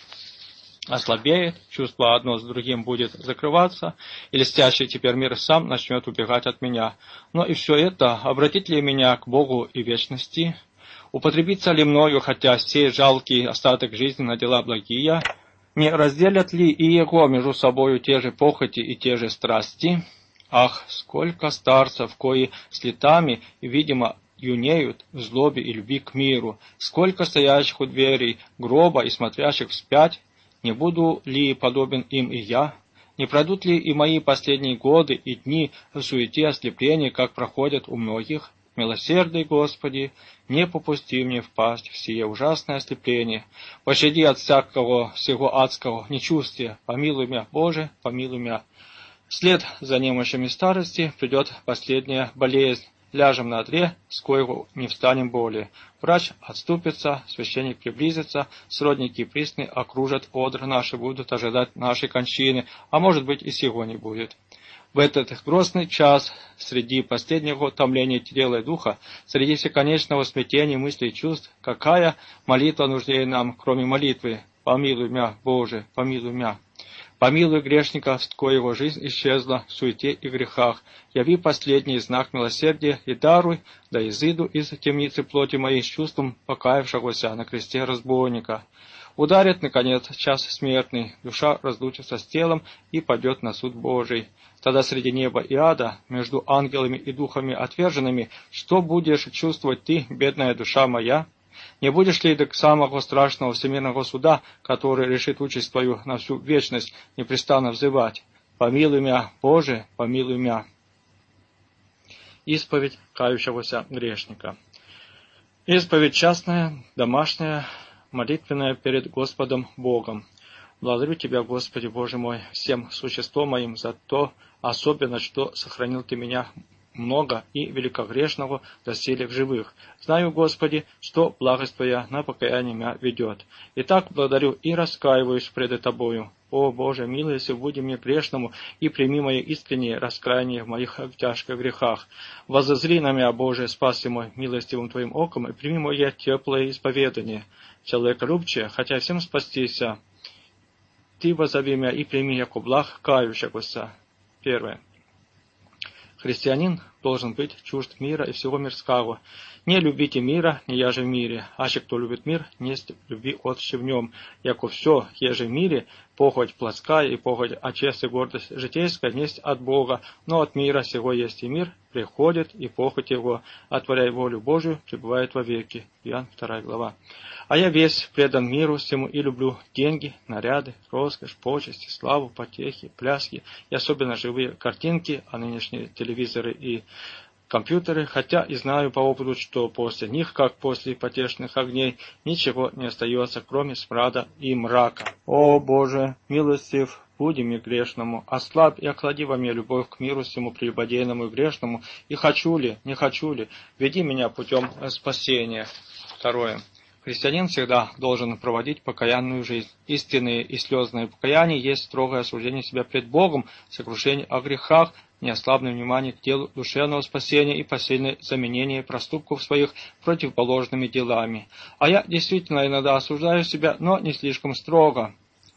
ослабеет, чувство одно с другим будет закрываться, и льстящий теперь мир сам начнет убегать от меня. Но и все это обратит ли меня к Богу и вечности? Употребится ли мною, хотя сей жалкий остаток жизни, на дела благие? Не разделят ли и его между собою те же похоти и те же страсти? Ах, сколько старцев, кои с летами, видимо, юнеют в злобе и любви к миру, сколько стоящих у дверей гроба и смотрящих вспять, не буду ли подобен им и я? Не пройдут ли и мои последние годы и дни в суете ослепления, как проходят у многих? Милосердный Господи, не попусти мне впасть в сие ужасное ослепление. Пощади от всякого всего адского нечувствия. Помилуй меня, Боже, помилуй меня. Вслед за немощами старости придет последняя болезнь. Ляжем на одре, с коего не встанем более. Врач отступится, священник приблизится, сродники и присны окружат одр наши, будут ожидать нашей кончины, а может быть и сего не будет. В этот грозный час, среди последнего томления тела и духа, среди всеконечного смятения мыслей и чувств, какая молитва нужнее нам, кроме молитвы? Помилуй меня, Боже, помилуй меня. Помилуй грешника, с коего жизнь исчезла в суете и грехах. Яви последний знак милосердия и даруй, да изыду из темницы плоти моей с чувством покаявшегося на кресте разбойника. Ударит, наконец, час смертный, душа разлучится с телом и пойдет на суд Божий. Тогда среди неба и ада, между ангелами и духами отверженными, что будешь чувствовать ты, бедная душа моя? Не будешь ли до самого страшного всемирного суда, который решит участь твою на всю вечность, непрестанно взывать? Помилуй меня, Боже, помилуй меня. Исповедь кающегося грешника. Исповедь частная, домашняя, молитвенная перед Господом Богом. Благодарю Тебя, Господи Боже мой, всем существом моим за то, особенно, что сохранил Ты меня много и великогрешного доселе в живых. Знаю, Господи, что благость Твоя на покаяние меня ведет. Итак, благодарю и раскаиваюсь пред Тобою. О Боже, милостив, буди мне грешному, и прими мое искреннее раскаяние в моих тяжких грехах. Воззри на меня, Боже, спаси мой милостивым Твоим оком, и прими мое теплое исповедание. Человеколюбче, хотя всем спастися, Ты возови меня и прими, яко благ кающегося. Первое. Христианин должен быть чужд мира и всего мирского. Не любите мира, не я же в мире, аще кто любит мир, несть любви отче в нем. Яко все, еже в мире, похоть плотская и похоть, а честь и гордость житейская несть от Бога, но от мира сего есть и мир, приходит, и похоть его, отворяя волю Божию, пребывает вовеки. Иоанн вторая глава. А я весь предан миру всему и люблю деньги, наряды, роскошь, почести, славу, потехи, пляски и особенно живые картинки, а нынешние телевизоры и компьютеры, хотя и знаю по опыту, что после них, как после потешных огней, ничего не остается, кроме смрада и мрака. О Боже, милостив, буди мне грешному, ослабь и охлади во мне любовь к миру всему прелюбодейному и грешному, и хочу ли, не хочу ли, веди меня путем спасения. Второе. Христианин всегда должен проводить покаянную жизнь. Истинное и слезное покаяние есть строгое осуждение себя пред Богом, сокрушение о грехах, неослабное внимание к делу душевного спасения и посильное заменение проступков своих противоположными делами. А я действительно иногда осуждаю себя, но не слишком строго.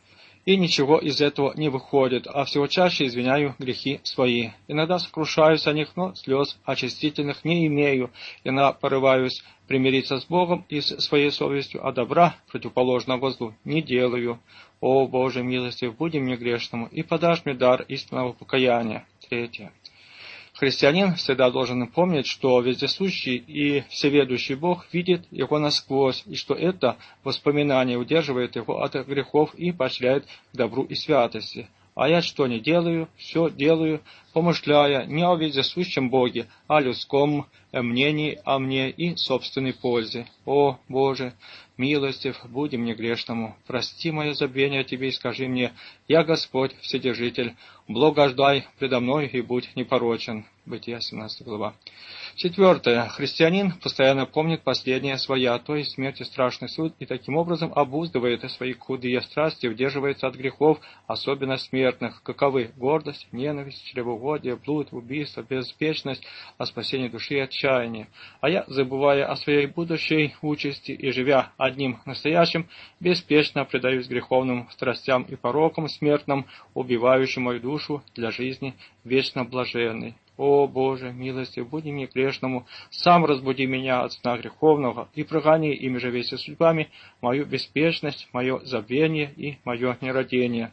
И ничего из этого не выходит, а всего чаще извиняю грехи свои. Иногда сокрушаюсь о них, но слез очистительных не имею. Иногда порываюсь примириться с Богом и с своей совестью, а добра, противоположного злу, не делаю. О Боже милостив, буди мне грешному, и подашь мне дар истинного покаяния. Третье. Христианин всегда должен помнить, что вездесущий и всеведущий Бог видит его насквозь, и что это воспоминание удерживает его от грехов и поощряет к добру и святости. А я что не делаю, все делаю, помышляя не о вездесущем Боге, а о людском мнении о мне и собственной пользе. О Боже, милостив, буди мне грешному, прости мое забвение Тебе и скажи мне: я Господь, Вседержитель, благождай предо мной и будь непорочен. Бытие, семнадцатая глава. Четвертое. Христианин постоянно помнит последнее своя, то есть смерть и страшный суд, и таким образом обуздывает свои худые страсти, удерживается от грехов, особенно смертных, каковы гордость, ненависть, чревоугодие, блуд, убийство, беспечность, о спасении души и отчаяние. А я, забывая о своей будущей участи и живя одним настоящим, беспечно предаюсь греховным страстям и порокам смертным, убивающим мою душу для жизни вечно блаженной. О Боже, милостив, буди мне грешному, сам разбуди меня от сна греховного и прогони ими же веси судьбами мою беспечность, мое забвение и мое нерадение.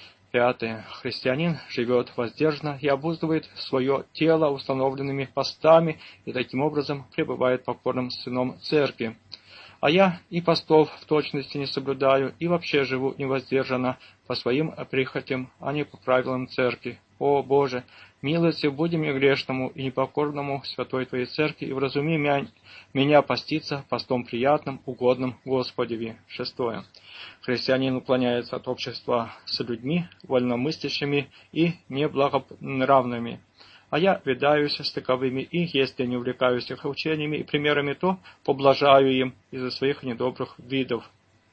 Пятое. Христианин живет воздержанно и обуздывает свое тело установленными постами и таким образом пребывает покорным сыном церкви. А я и постов в точности не соблюдаю, и вообще живу невоздержанно по своим прихотям, а не по правилам церкви. О Боже, милостив буди мне грешному и непокорному святой Твоей церкви, и вразуми меня, меня поститься постом приятным, угодным Господеви. Шестое. Христианин уклоняется от общества с людьми, вольномыслящими и неблагонравными. А я видаюсь с таковыми, и если не увлекаюсь их учениями и примерами, то поблажаю им из-за своих недобрых видов.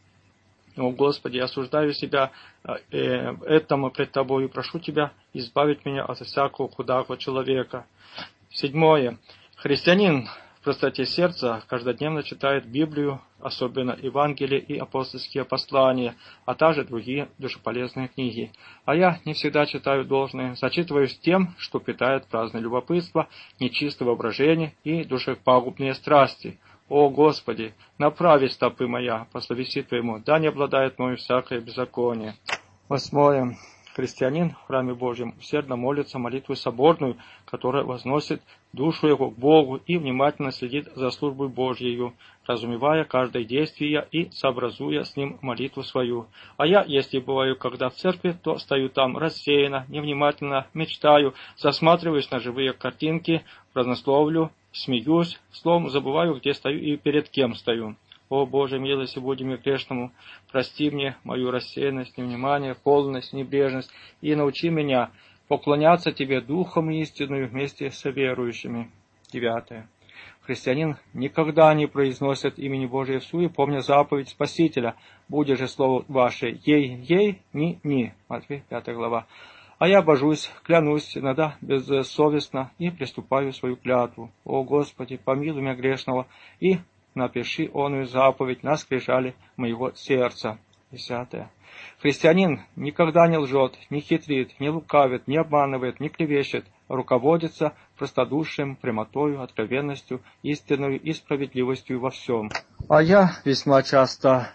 О Господи, я осуждаю себя э, этому пред Тобою, прошу Тебя избавить меня от всякого худого человека. Седьмое. Христианин в простоте сердца каждодневно читает Библию, особенно Евангелие и апостольские послания, а также другие душеполезные книги. А я не всегда читаю должное, зачитываюсь тем, что питает праздное любопытство, нечистое воображение и душепагубные страсти. О Господи, направи стопы моя по словеси Твоему, да не обладает мною всякое беззаконие. Восьмое. Христианин в храме Божьем усердно молится молитву соборную, которая возносит душу его к Богу и внимательно следит за службой Божьею, разумевая каждое действие и сообразуя с ним молитву свою. А я, если бываю когда в церкви, то стою там рассеянно, невнимательно, мечтаю, засматриваюсь на живые картинки, празднословлю, смеюсь, словом забываю, где стою и перед кем стою. О Боже, милости буди мне грешному, прости мне мою рассеянность, невнимание, полность, небрежность, и научи меня поклоняться Тебе духом истинную вместе с верующими. Девятое. Христианин никогда не произносит имени Божия в суе, помня заповедь Спасителя. Будет же слово ваше ей, ей, ни, ни. Матфея, пятая глава. А я божусь, клянусь иногда бессовестно и приступаю свою клятву. О Господи, помилуй меня грешного и напиши оную заповедь на скрижали моего сердца. Десятое. Христианин никогда не лжет, не хитрит, не лукавит, не обманывает, не клевещет, руководится простодушием, прямотою, откровенностью, истинной и справедливостью во всем. А я весьма часто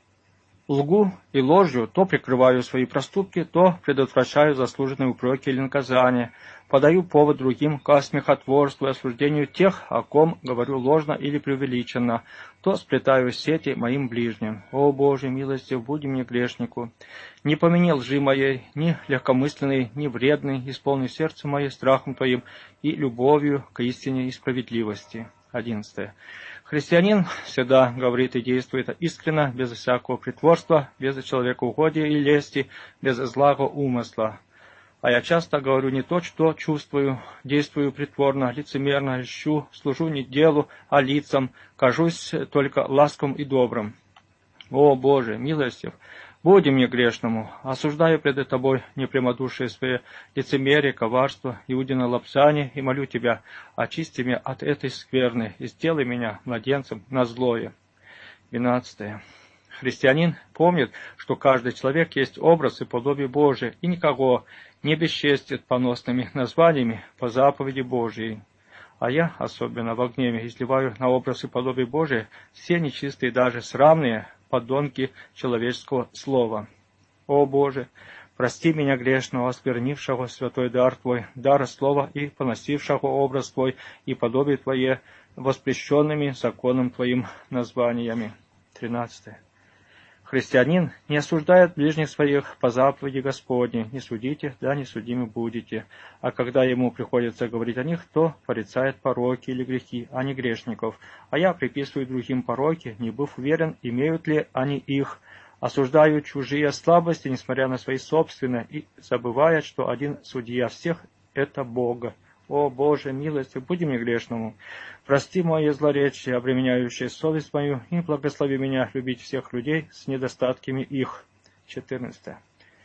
лгу и ложью, то прикрываю свои проступки, то предотвращаю заслуженные упреки или наказания, подаю повод другим к смехотворству и осуждению тех, о ком говорю ложно или преувеличенно, то сплетаю сети моим ближним. О Боже, милостив, буди мне грешнику. Не помяни лжи моей, ни легкомысленной, ни вредной, исполни сердце мое страхом Твоим и любовью к истине и справедливости. Одиннадцатое. Христианин всегда говорит и действует искренно, без всякого притворства, без человекоугодия и лести, без злого умысла. А я часто говорю не то, что чувствую, действую притворно, лицемерно, льщу, служу не делу, а лицам, кажусь только ласковым и добрым. О Боже, милостив, буди мне грешному, осуждаю пред Тобой непрямодушие свое, лицемерие, коварство, иудино лапсание, и молю Тебя, очисти меня от этой скверны и сделай меня младенцем на злое. Двенадцатое. Христианин помнит, что каждый человек есть образ и подобие Божие, и никого не бесчестит поносными названиями по заповеди Божией. А я, особенно в гневе, изливаю на образ и подобие Божие все нечистые, даже срамные подонки человеческого слова. О Боже, прости меня грешного, осквернившего святой дар Твой, дар слова и поносившего образ Твой и подобие Твое воспрещенными законом Твоим названиями. Тринадцатое. Христианин не осуждает ближних своих по заповеди Господней, не судите, да не судимы будете. А когда ему приходится говорить о них, то порицает пороки или грехи, а не грешников. А я приписываю другим пороки, не быв уверен, имеют ли они их. Осуждаю чужие слабости, несмотря на свои собственные, и забывая, что один судья всех – это Бога. О Боже, милости, буди мне грешному. Прости мое злоречие, обременяющее совесть мою, и благослови меня любить всех людей с недостатками их. Четырнадцатое.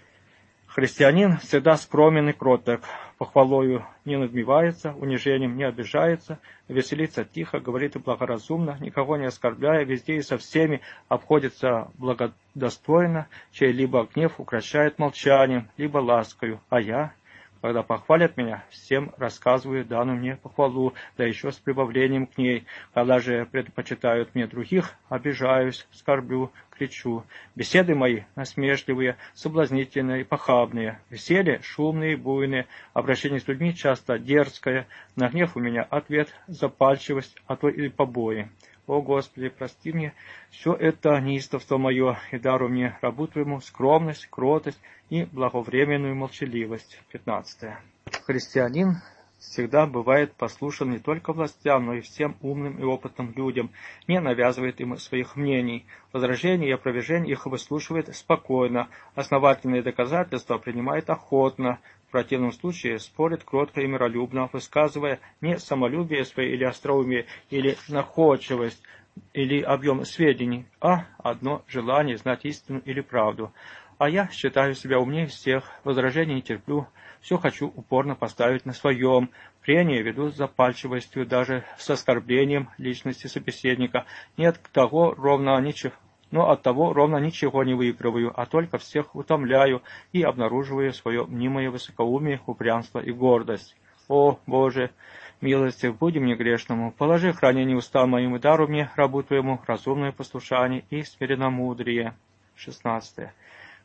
Христианин всегда скромен и кроток, похвалою не надмевается, унижением не обижается, веселится тихо, говорит и благоразумно, никого не оскорбляя, везде и со всеми обходится благодостойно, чей-либо гнев укращает молчанием, либо ласкою, а я... Когда похвалят меня, всем рассказываю данную мне похвалу, да еще с прибавлением к ней. Когда же предпочитают мне других, обижаюсь, скорблю, кричу. Беседы мои насмешливые, соблазнительные и похабные. Веселье шумные и буйные, обращение с людьми часто дерзкое. На гнев у меня ответ, запальчивость, а то и побои. О Господи, прости мне все это неистовство мое, и даруй мне, рабу Твоему, скромность, кротость и благовременную молчаливость. Пятнадцатое. Христианин всегда бывает послушан не только властям, но и всем умным и опытным людям, не навязывает им своих мнений. Возражения и опровержения их выслушивает спокойно, основательные доказательства принимает охотно, в противном случае спорит кротко и миролюбно, высказывая не самолюбие свое или остроумие, или находчивость, или объем сведений, а одно желание знать истину или правду. А я считаю себя умнее всех, возражений не терплю, все хочу упорно поставить на своем, прения веду с запальчивостью, даже с оскорблением личности собеседника. Нет к того ровно ничего. Но от того ровно ничего не выигрываю, а только всех утомляю и обнаруживаю свое мнимое высокоумие, упрямство и гордость. О, Боже, милостив, буди мне грешному, положи хранение уста моим и даруй мне, рабу Твоему, разумное послушание и смиренномудрие. Шестнадцатое.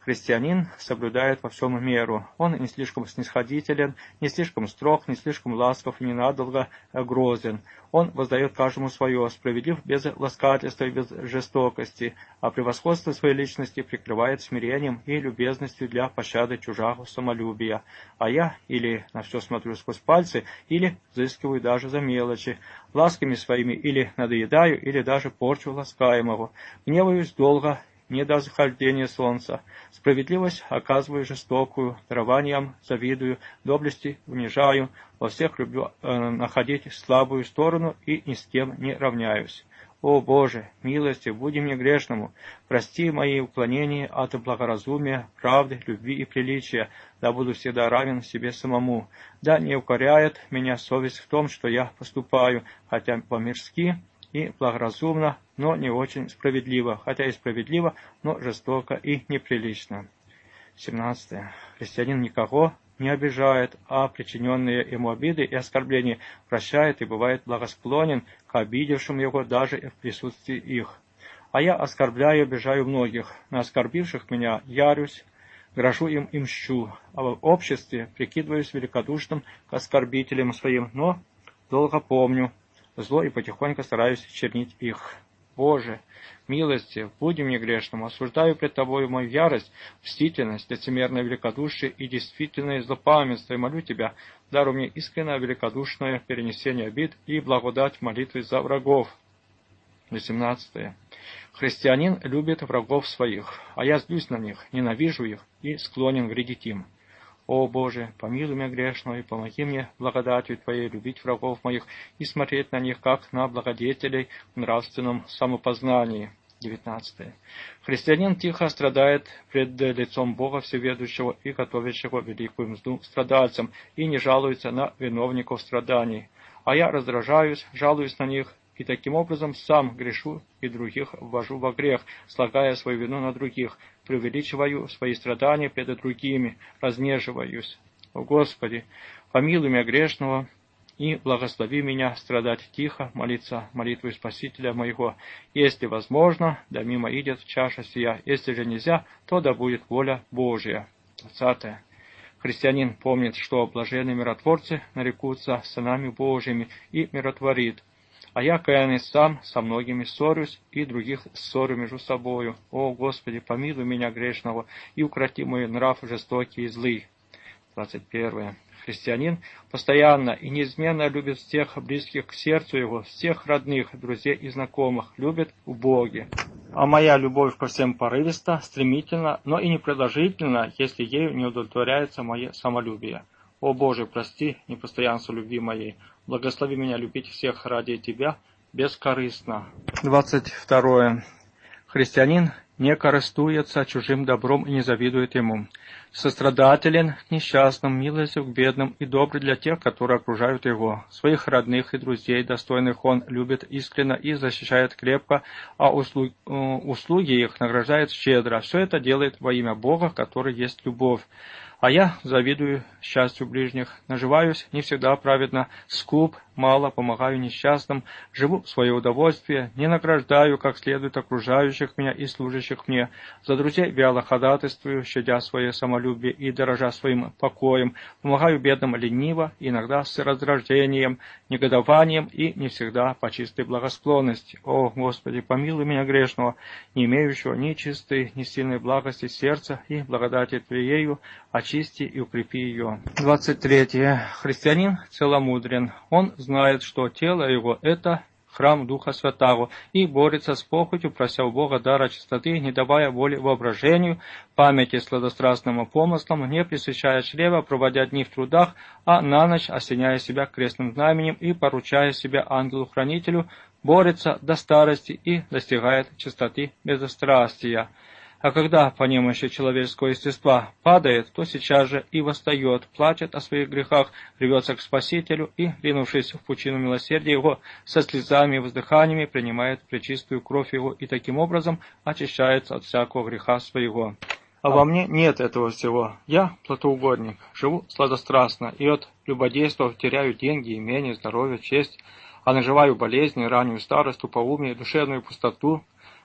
Христианин соблюдает во всем меру. Он не слишком снисходителен, не слишком строг, не слишком ласков и ненадолго грозен. Он воздает каждому свое, справедлив без ласкательства и без жестокости, а превосходство своей личности прикрывает смирением и любезностью для пощады чужого самолюбия. А я или на все смотрю сквозь пальцы, или взыскиваю даже за мелочи, ласками своими или надоедаю, или даже порчу ласкаемого. Гневаюсь долго, не до захождения солнца. Справедливость оказываю жестокую, дарованием завидую, доблести унижаю, во всех люблю э, находить слабую сторону и ни с кем не равняюсь. О Боже, милости, буди мне грешному, прости мои уклонения от благоразумия, правды, любви и приличия, да буду всегда равен себе самому. Да не укоряет меня совесть в том, что я поступаю, хотя по-мирски и благоразумно, но не очень справедливо, хотя и справедливо, но жестоко и неприлично. семнадцатое. Христианин никого не обижает, а причиненные ему обиды и оскорбления прощает и бывает благосклонен к обидевшим его даже в присутствии их. А я оскорбляю и обижаю многих, на оскорбивших меня ярюсь, грожу им и мщу, а в обществе прикидываюсь великодушным к оскорбителям своим, но долго помню зло и потихоньку стараюсь чернить их. Боже, милости, буди мне грешному, осуждаю пред Тобою мою ярость, мстительность, лицемерное великодушие и действительное злопамятство, и молю Тебя, даруй мне искреннее великодушное перенесение обид и благодать молитвы за врагов. восемнадцатое. Христианин любит врагов своих, а я злюсь на них, ненавижу их и склонен вредить им. О Боже, помилуй меня грешного и помоги мне благодатью Твоей любить врагов моих и смотреть на них, как на благодетелей в нравственном самопознании. девятнадцатое. Христианин тихо страдает пред лицом Бога Всеведущего и готовящего великую мзду страдальцам и не жалуется на виновников страданий. А я раздражаюсь, жалуюсь на них, и таким образом сам грешу и других ввожу во грех, слагая свою вину на других, преувеличиваю свои страдания пред другими, разнеживаюсь. О Господи, помилуй меня грешного и благослови меня страдать тихо, молиться молитвой Спасителя моего. Если возможно, да мимо идет чаша сия, если же нельзя, то да будет воля Божия. двадцатое. Христианин помнит, что блаженные миротворцы нарекутся сынами Божьими и миротворит. А я, каянный, сам со многими ссорюсь и других ссорю между собою. О, Господи, помилуй меня грешного и укроти мой нрав жестокий и злый. двадцать первое. Христианин постоянно и неизменно любит всех близких к сердцу его, всех родных, друзей и знакомых, любит в Боге. А моя любовь ко всем порывиста, стремительна, но и непродолжительна, если ею не удовлетворяется мое самолюбие. О Боже, прости непостоянство любви моей, благослови меня любить всех ради Тебя бескорыстно. двадцать второе. Христианин не корыстуется чужим добром и не завидует ему. Сострадателен к несчастным, милостив к бедным и добрый для тех, которые окружают его. Своих родных и друзей, достойных он любит искренно и защищает крепко, а услуги, услуги их награждает щедро. Все это делает во имя Бога, который есть любовь. А я завидую счастью ближних, наживаюсь не всегда праведно, скуп, мало, помогаю несчастным, живу в свое удовольствие, не награждаю как следует окружающих меня и служащих мне, за друзей вяло ходатайствую, щадя свое самолюбие и дорожа своим покоем, помогаю бедным лениво, иногда с раздражением, негодованием и не всегда по чистой благосклонности. О, Господи, помилуй меня грешного, не имеющего ни чистой, ни сильной благости сердца и благодати Твоею, очисти и укрепи ее. двадцать третье. Христианин целомудрен. Он знает, что тело его – это храм Духа Святаго, и борется с похотью, прося у Бога дара чистоты, не давая воли воображению, памяти сладострастным помыслам, не пресыщая чрева, проводя дни в трудах, а на ночь, осеняя себя крестным знаменем и поручая себя ангелу-хранителю, борется до старости и достигает чистоты безстрастия. А когда по немощи человеческого естества падает, то сейчас же и восстает, плачет о своих грехах, рвется к Спасителю и, ринувшись в пучину милосердия его, со слезами и воздыханиями принимает пречистую кровь его и таким образом очищается от всякого греха своего. А во мне нет этого всего. Я плотоугодник, живу сладострастно и от любодейства теряю деньги, имение, здоровье, честь, а наживаю болезни, раннюю старость, тупоумие, душевную пустоту,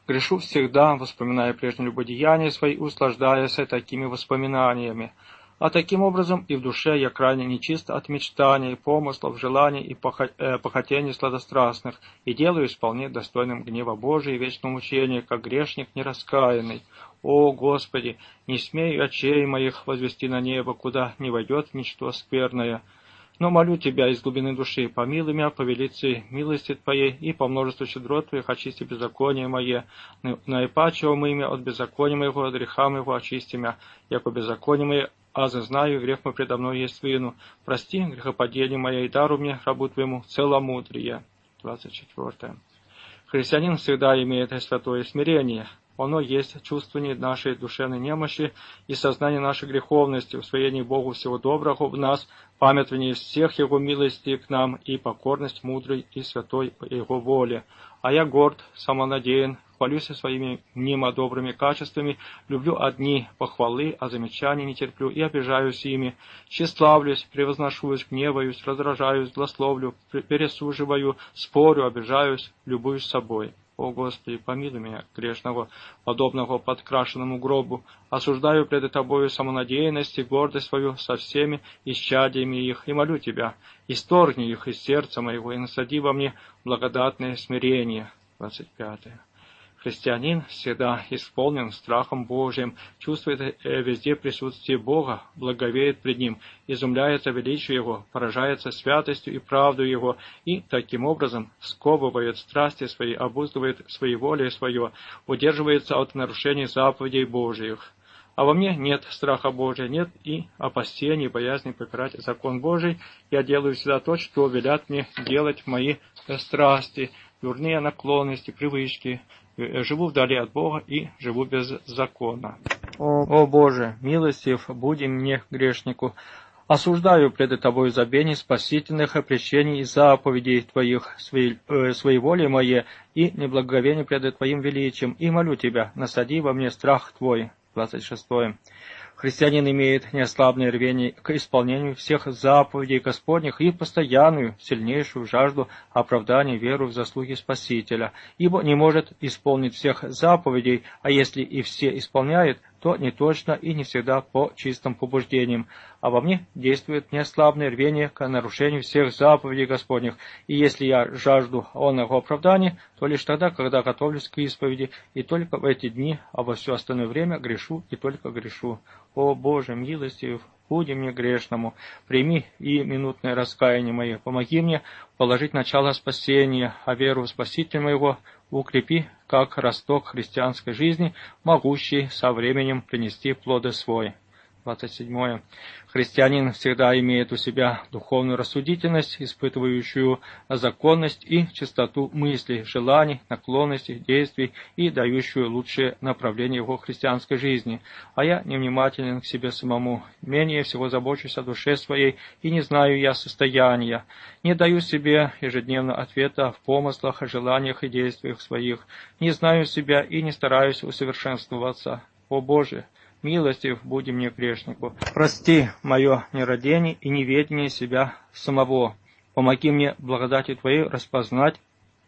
Грешу всегда, воспоминая прежние любодеяния свои, услаждаясь такими воспоминаниями. А таким образом и в душе я крайне нечист от мечтаний, помыслов, желаний и похотений сладострастных, и делаюсь вполне достойным гнева Божия и вечного мучения, как грешник нераскаянный. О, Господи, не смею очей моих возвести на небо, куда не войдет ничто скверное. Но молю Тебя из глубины души, помилуй меня по велице милости Твоей, и по множеству щедрот Твоих очисти беззаконие мое. Наипаче омый меня от беззакония моего, от греха моего очисти меня, яко беззаконие мое, азы знаю, грех мой предо мной есть вину. Прости грехопадение мое и дару мне, рабу Твоему, целомудрие. двадцать четвёртое. Христианин всегда имеет святое смирение. Оно есть чувствование нашей душевной немощи и сознание нашей греховности, усвоение Богу всего доброго в нас, памятование всех Его милостей к нам и покорность мудрой и святой Его воле. А я горд, самонадеян, хвалюсь своими мнимо добрыми качествами, люблю одни похвалы, а замечаний не терплю и обижаюсь ими, тщеславлюсь, превозношусь, гневаюсь, раздражаюсь, злословлю, пересуживаю, спорю, обижаюсь, любуюсь собой. О Господи, помилуй меня, грешного, подобного подкрашенному гробу. Осуждаю пред Тобою самонадеянность и гордость свою со всеми исчадиями их, и молю Тебя, исторгни их из сердца моего и насади во мне благодатное смирение. двадцать пятое. Христианин всегда исполнен страхом Божиим, чувствует везде присутствие Бога, благовеет пред Ним, изумляется величию Его, поражается святостью и правдой Его, и таким образом сковывает страсти свои, обуздывает своеволие свое, удерживается от нарушений заповедей Божиих. А во мне нет страха Божия, нет и опасений, боязни попирать закон Божий. Я делаю всегда то, что велят мне делать мои страсти, дурные наклонности, привычки. Живу вдали от Бога и живу без закона. О, о Боже, милостив, буди мне, грешнику. Осуждаю пред Тобою забвение спасительных опрещений и заповедей Твоих, своей, э, своеволие мое и неблагоговение пред Твоим величием, и молю Тебя, насади во мне страх Твой. двадцать шестое. Христианин имеет неослабное рвение к исполнению всех заповедей Господних и постоянную, сильнейшую жажду оправдания веры в заслуги Спасителя, ибо не может исполнить всех заповедей, а если и все исполняет, то не точно и не всегда по чистым побуждениям. А во мне действует неослабное рвение к нарушению всех заповедей Господних, и если я жажду онного оправдания, то лишь тогда, когда готовлюсь к исповеди, и только в эти дни, а во все остальное время грешу и только грешу. О Боже, милостив, буди мне грешному, прими и минутное раскаяние мое, помоги мне положить начало спасения, а веру в Спасителя моего укрепи, как росток христианской жизни, могущий со временем принести плоды свой. двадцать седьмое. Христианин всегда имеет у себя духовную рассудительность, испытывающую законность и чистоту мыслей, желаний, наклонностей, действий и дающую лучшее направление его христианской жизни. А я невнимателен к себе самому, менее всего забочусь о душе своей и не знаю я состояния. Не даю себе ежедневно ответа в помыслах, желаниях и действиях своих. Не знаю себя и не стараюсь усовершенствоваться. О Боже! Милостив буди мне, грешнику. Прости мое нерадение и неведение себя самого. Помоги мне благодати Твоей распознать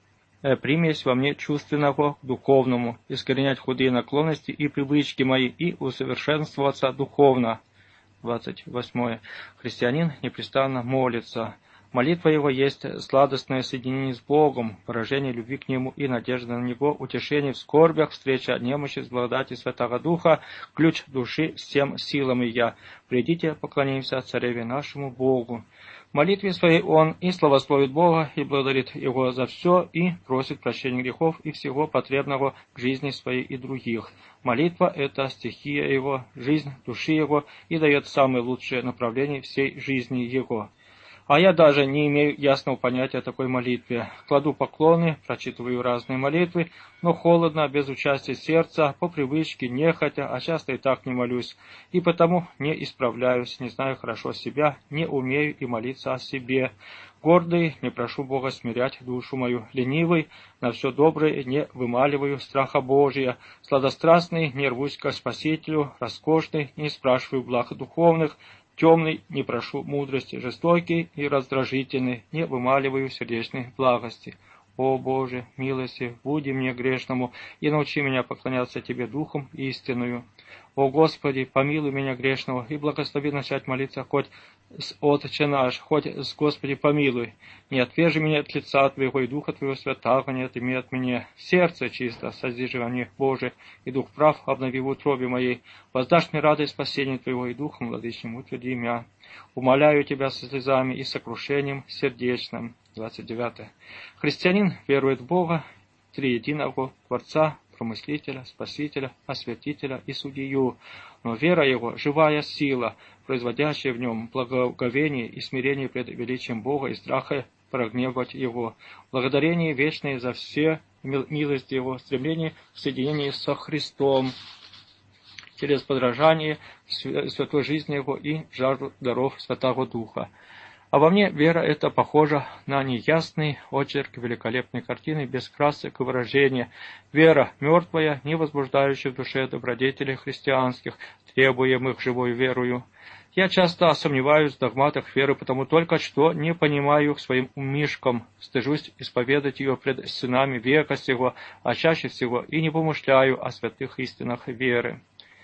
э, примесь во мне чувственного к духовному, искоренять худые наклонности и привычки мои и усовершенствоваться духовно. двадцать восьмое. Христианин непрестанно молится. Молитва его есть сладостное соединение с Богом, выражение любви к Нему и надежда на Него, утешение в скорбях, встреча немощи с благодати Святого Духа, ключ души всем силам и я. Придите, поклонимся Цареве нашему Богу. В молитве своей он и славословит Бога, и благодарит Его за все, и просит прощения грехов и всего потребного к жизни своей и других. Молитва – это стихия Его, жизнь души Его, и дает самое лучшее направление всей жизни Его. А я даже не имею ясного понятия о такой молитве. Кладу поклоны, прочитываю разные молитвы, но холодно, без участия сердца, по привычке, нехотя, а часто и так не молюсь. И потому не исправляюсь, не знаю хорошо себя, не умею и молиться о себе. Гордый, не прошу Бога смирять душу мою, ленивый, на все доброе не вымаливаю страха Божия, сладострастный, не рвусь к Спасителю, роскошный, не спрашиваю благ духовных, темный, не прошу мудрости, жестокий и раздражительный, не вымаливаю сердечной благости. О Боже, милости, буди мне грешному, и научи меня поклоняться Тебе духом истинную. О Господи, помилуй меня грешного, и благослови начать молиться хоть с Отче наш, хоть с Господи помилуй. Не отвержи меня от лица Твоего, и Духа Твоего Святаго не отыми от меня. Сердце чисто, созди же во мне, Боже, и Дух прав обнови в утробе моей. Воздашь мне радость спасения Твоего, и Духом владычным утверди меня. Умоляю Тебя со слезами и сокрушением сердечным. двадцать девятое. Христианин верует в Бога, триединого Творца, Промыслителя, Спасителя, Осветителя и Судью. Но вера его – живая сила, производящая в нем благоговение и смирение пред величием Бога и страха прогневать Его, благодарение вечное за все милости Его, стремление к соединению со Христом, через подражание святой жизни Его и жажду даров Святого Духа. А во мне вера эта похожа на неясный очерк великолепной картины, без красок и выражения. Вера мертвая, не возбуждающая в душе добродетелей христианских, требуемых живой верою. Я часто сомневаюсь в догматах веры, потому только что не понимаю их своим умишком, стыжусь исповедать ее пред сынами века сего, а чаще всего и не помышляю о святых истинах веры.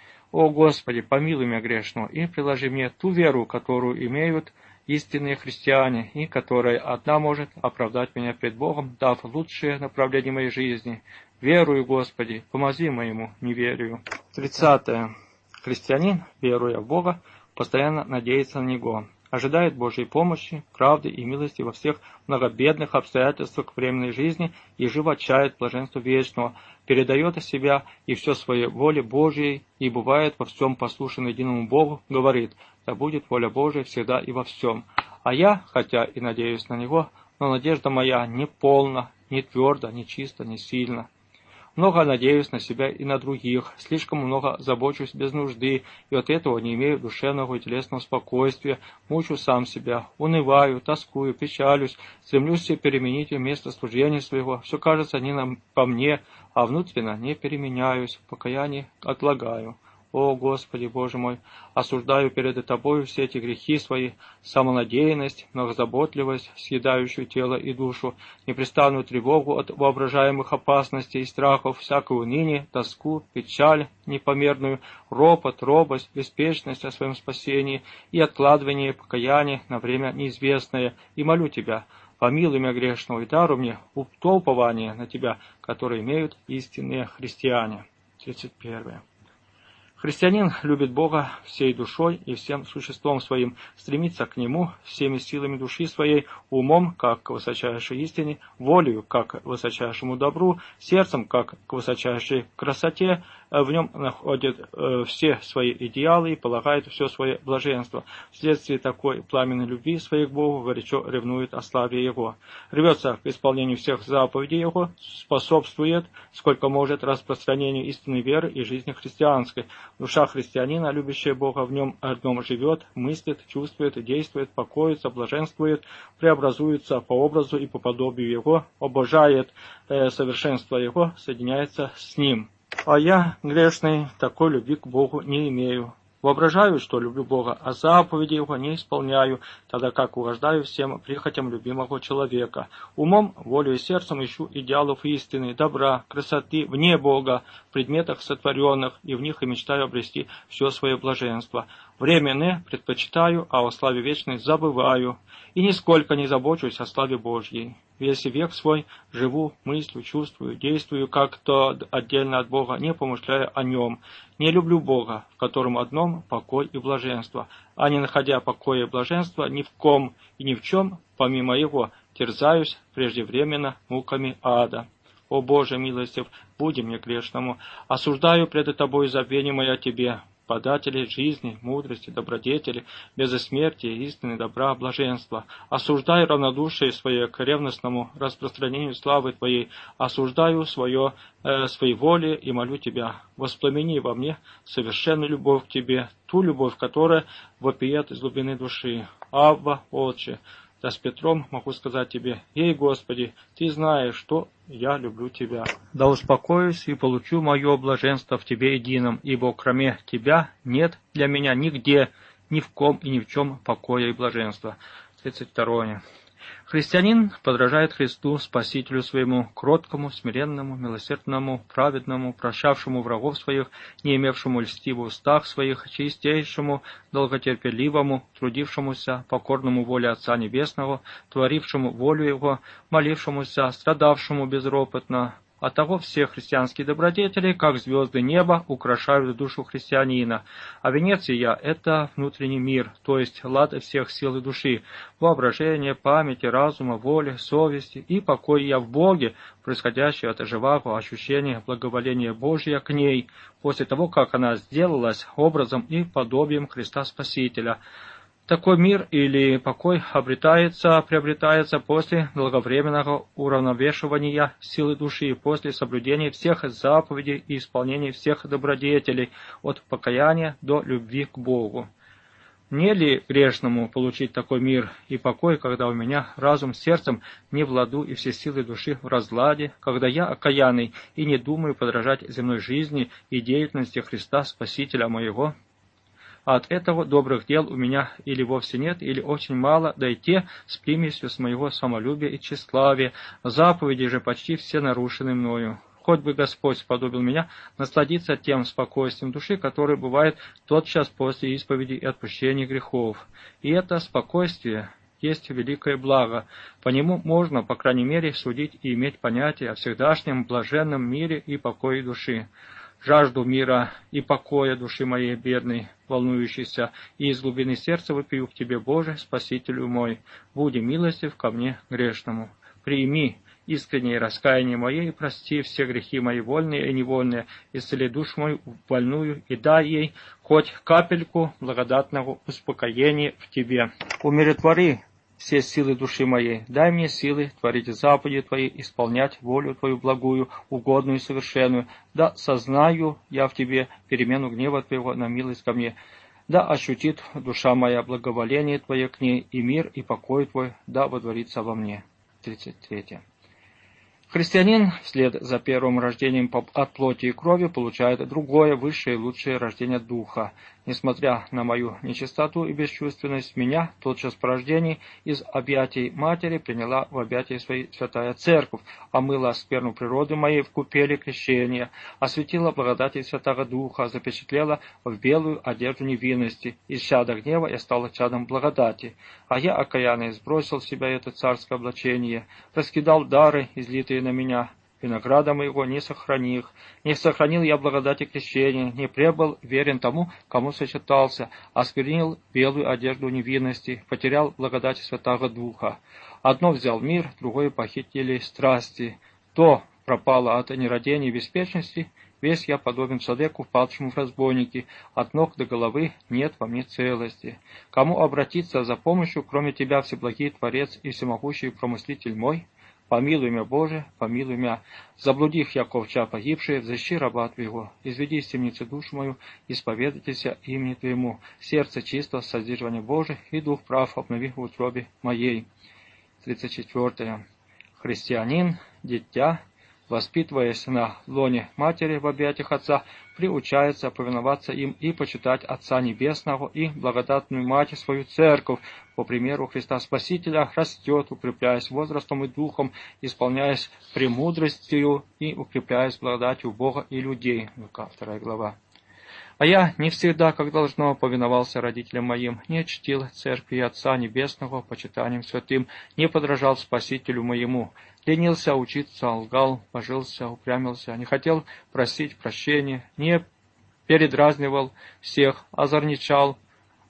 О Господи, помилуй меня грешного, и приложи мне ту веру, которую имеют истинные христиане, и которая одна может оправдать меня пред Богом, дав лучшее направление моей жизни. Верую, Господи, помози моему неверию. тридцатое. Христианин, веруя в Бога, постоянно надеется на Него, ожидает Божьей помощи, правды и милости во всех многобедных обстоятельствах временной жизни и живо чает блаженство вечного, передает себя и все своей воле Божьей и бывает во всем послушен единому Богу, говорит: да будет воля Божия всегда и во всем. А я, хотя и надеюсь на Него, но надежда моя не полна, не тверда, не чиста, не сильна. Много надеюсь на себя и на других, слишком много забочусь без нужды, и от этого не имею душевного и телесного спокойствия, мучу сам себя, унываю, тоскую, печалюсь, стремлюсь переменить место служения своего, все кажется не на, по мне, а внутренно не переменяюсь, покаяние отлагаю. О Господи Боже мой, осуждаю перед Тобою все эти грехи свои, самонадеянность, многозаботливость, съедающую тело и душу, непрестанную тревогу от воображаемых опасностей и страхов, всякое уныние, тоску, печаль непомерную, ропот, робость, беспечность о своем спасении и откладывание покаяния на время неизвестное, и молю Тебя, помилуй меня грешного и даруй мне то упование на Тебя, которое имеют истинные христиане. тридцать первое. Христианин любит Бога всей душой и всем существом своим, стремится к Нему всеми силами души своей, умом, как к высочайшей истине, волею, как к высочайшему добру, сердцем, как к высочайшей красоте, в нем находит э, все свои идеалы и полагает все свое блаженство. Вследствие такой пламенной любви своей к Богу горячо ревнует о славе Его. Рвется к исполнению всех заповедей Его, способствует, сколько может, распространению истинной веры и жизни христианской. Душа христианина, любящая Бога, в нем одном живет, мыслит, чувствует, действует, покоится, блаженствует, преобразуется по образу и по подобию Его, обожает э, совершенство Его, соединяется с Ним. А я, грешный, такой любви к Богу не имею. Воображаю, что люблю Бога, а заповеди Его не исполняю, тогда как угождаю всем прихотям любимого человека. Умом, волей и сердцем ищу идеалов истины, добра, красоты вне Бога, в предметах сотворенных, и в них и мечтаю обрести все свое блаженство. Временное предпочитаю, а о славе вечной забываю, и нисколько не забочусь о славе Божьей. Весь век свой живу, мыслю, чувствую, действую как-то отдельно от Бога, не помышляя о Нем. Не люблю Бога, в котором одном покой и блаженство, а не находя покоя и блаженства ни в ком и ни в чем, помимо Его, терзаюсь преждевременно муками ада. О Боже милостив, буди мне грешному, осуждаю пред Тобой забвение мое о Тебе, подателей жизни, мудрости, добродетели, безосмертия, истины, добра, блаженства. Осуждаю равнодушие свое к ревностному распространению славы Твоей, осуждаю свое, э, своей воли и молю Тебя, воспламени во мне совершенную любовь к Тебе, ту любовь, которая вопиет из глубины души. Авва, Отче, да с Петром могу сказать Тебе: «Ей, Господи, Ты знаешь, что я люблю Тебя». Да успокоюсь и получу мое блаженство в Тебе едином, ибо кроме Тебя нет для меня нигде, ни в ком и ни в чем покоя и блаженства. тридцать второе. Христианин подражает Христу, Спасителю своему, кроткому, смиренному, милосердному, праведному, прощавшему врагов своих, не имевшему льсти в устах своих, чистейшему, долготерпеливому, трудившемуся, покорному воле Отца Небесного, творившему волю Его, молившемуся, страдавшему безропотно. Оттого все христианские добродетели, как звезды неба, украшают душу христианина. А венец сия – это внутренний мир, то есть лад всех сил и души, воображения, памяти, разума, воли, совести и покой я в Боге, происходящий от живого ощущения благоволения Божия к ней, после того, как она сделалась образом и подобием Христа Спасителя. Такой мир или покой обретается, приобретается после долговременного уравновешивания силы души, после соблюдения всех заповедей и исполнения всех добродетелей, от покаяния до любви к Богу. Мне ли грешному получить такой мир и покой, когда у меня разум с сердцем не в ладу и все силы души в разладе, когда я окаянный и не думаю подражать земной жизни и деятельности Христа Спасителя моего? А от этого добрых дел у меня или вовсе нет, или очень мало, да и те с примесью с моего самолюбия и тщеславия, заповеди же почти все нарушены мною. Хоть бы Господь сподобил меня насладиться тем спокойствием души, которое бывает тотчас после исповеди и отпущения грехов. И это спокойствие есть великое благо. По нему можно, по крайней мере, судить и иметь понятие о всегдашнем блаженном мире и покое души. Жажду мира и покоя души моей бедной, волнующейся, и из глубины сердца вопию к Тебе, Боже, Спасителю мой, буди милостив ко мне грешному. Прими искреннее раскаяние мое и прости все грехи мои вольные и невольные, исцели душу мою больную и дай ей хоть капельку благодатного успокоения в Тебе. Умиротвори все силы души моей, дай мне силы творить заповеди Твои, исполнять волю Твою благую, угодную и совершенную, да сознаю я в Тебе перемену гнева Твоего на милость ко мне, да ощутит душа моя благоволение Твое к ней, и мир, и покой Твой, да водворится во мне. тридцать три. Христианин вслед за первым рождением от плоти и крови получает другое, высшее и лучшее рождение духа. Несмотря на мою нечистоту и бесчувственность, меня тотчас по рождении из объятий матери приняла в объятия своей святая церковь, омыла скверну природы моей в купели крещения, осветила благодати Святого Духа, запечатлела в белую одежду невинности. Из чада гнева я стала чадом благодати, а я, окаянный, сбросил с себя это царское облачение, раскидал дары, излитые на меня. Винограда моего не сохранил, не сохранил я благодати крещения, не пребыл верен тому, кому сочетался, осквернил белую одежду невинности, потерял благодать Святого Духа. Одно взял мир, другое похитили страсти. То пропало от нерадения и беспечности, весь я подобен человеку, впавшему в разбойники, от ног до головы нет во мне целости. Кому обратиться за помощью, кроме Тебя, Всеблагий Творец и Всемогущий Промыслитель мой? Помилуй меня, Боже, помилуй меня. Заблудив я ковча погибшие, взыщи раба Твоего. Изведи из темницы душу мою, исповедайтеся имени Твоему. Сердце чисто, содержание Божие, и дух прав обнови в утробе моей. тридцать четыре. Христианин, дитя, воспитываясь на лоне матери в объятиях Отца, приучается повиноваться им и почитать Отца Небесного и благодатную Мать свою Церковь, по примеру Христа Спасителя, растет, укрепляясь возрастом и духом, исполняясь премудростью и укрепляясь благодатью Бога и людей. Лука, вторая глава. А я не всегда, как должно, повиновался родителям моим, не чтил Церкви и Отца Небесного почитанием святым, не подражал Спасителю моему, ленился учиться, лгал, божился, упрямился, не хотел просить прощения, не передразнивал всех, озорничал,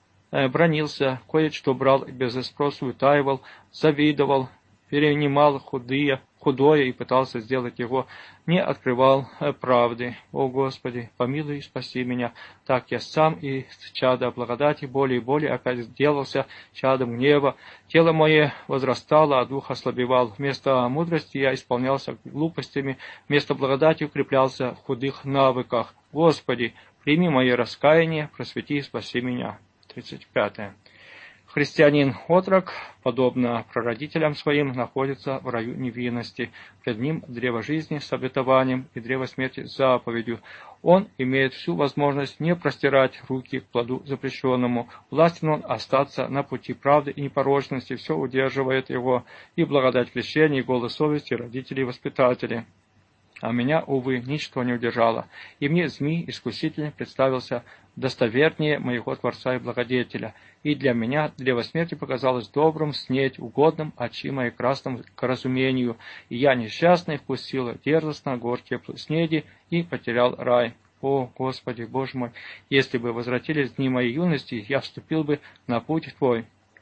э, бранился, кое-что брал и без спросу утаивал, завидовал, перенимал худые, худое и пытался сделать его, не открывал правды. О Господи, помилуй и спаси меня. Так я сам и чада благодати более и более опять сделался чадом гнева. Тело мое возрастало, а дух ослабевал. Вместо мудрости я исполнялся глупостями, вместо благодати укреплялся в худых навыках. Господи, прими мое раскаяние, просвети и спаси меня. тридцать пятое. Христианин-отрок, подобно прародителям своим, находится в раю невинности. Пред ним древо жизни с обетованием и древо смерти с заповедью. Он имеет всю возможность не простирать руки к плоду запрещенному. Властен он остаться на пути правды и непорочности, все удерживает его, и благодать крещения, и голос совести родителей и воспитателей. А меня, увы, ничто не удержало, и мне змей, искуситель, представился достовернее моего Творца и Благодетеля, и для меня древо смерти показалось добрым, снеть, угодным, очи мои красным к разумению, и я несчастный вкусил дерзостно горькие снеди и потерял рай. О, Господи, Боже мой, если бы возвратились дни моей юности, я вступил бы на путь Твой,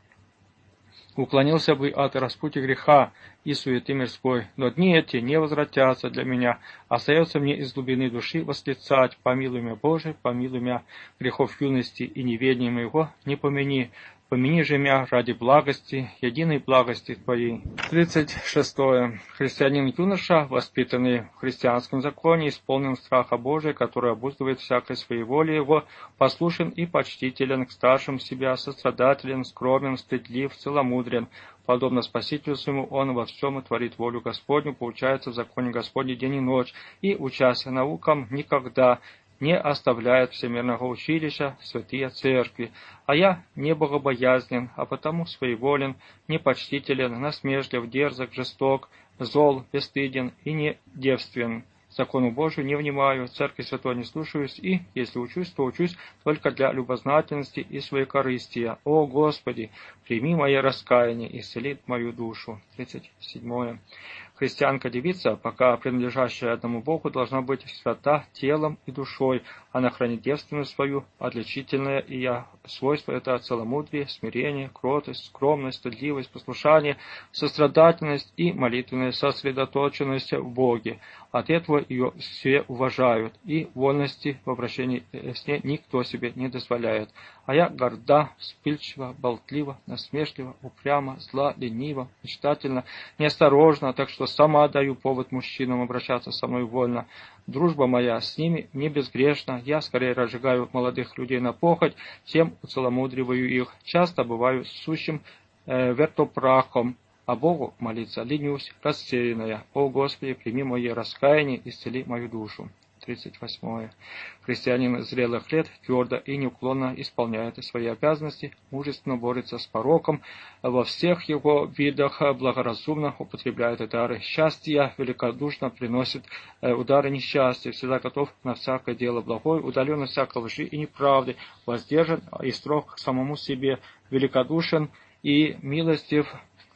уклонился бы от распутья греха и суеты мирской, но дни эти не возвратятся для меня. Остается мне из глубины души восклицать: помилуй меня, Боже, помилуй меня, грехов юности и неведения моего не помяни. Помяни же меня ради благости, единой благости Твоей. тридцать шестое. Христианин-юноша, воспитанный в христианском законе, исполнен страха Божия, который обуздывает всякой своеволие его, послушен и почтителен к старшим себя, сострадателен, скромен, стыдлив, целомудрен. Подобно Спасителю своему, он во всем творит волю Господню, поучается в законе Господне день и ночь, и, учась наукам, никогда не оставляет всемирного училища святые церкви. А я не богобоязнен, а потому своеволен, непочтителен, насмешлив, дерзок, жесток, зол, бесстыден и не девствен. Закону Божию не внимаю, церкви святой не слушаюсь, и, если учусь, то учусь только для любознательности и своекорыстия. О Господи, прими мое раскаяние и исцели мою душу. тридцать седьмое. Христианка-девица, пока принадлежащая одному Богу, должна быть свята телом и душой. Она хранит девственность свою, отличительное и свойство это целомудрие, смирение, кротость, скромность, стыдливость, послушание, сострадательность и молитвенная сосредоточенность в Боге. От этого ее все уважают, и вольности в обращении с ней никто себе не дозволяет. А я горда, вспыльчива, болтлива, насмешлива, упряма, зла, ленива, мечтательна, неосторожна, так что сама даю повод мужчинам обращаться со мной вольно. Дружба моя с ними не безгрешна, я скорее разжигаю молодых людей на похоть, чем уцеломудриваю их. Часто бываю сущим э, вертопрахом, а Богу молиться ленюсь, рассеянная. О Господи, прими мое раскаяние, исцели мою душу. тридцать восьмое. Христианин зрелых лет твердо и неуклонно исполняет свои обязанности, мужественно борется с пороком, во всех его видах благоразумно употребляет дары счастья, великодушно приносит удары несчастья, всегда готов на всякое дело благое, удален от всякой лжи и неправды, воздержан и строг к самому себе, великодушен и милостив,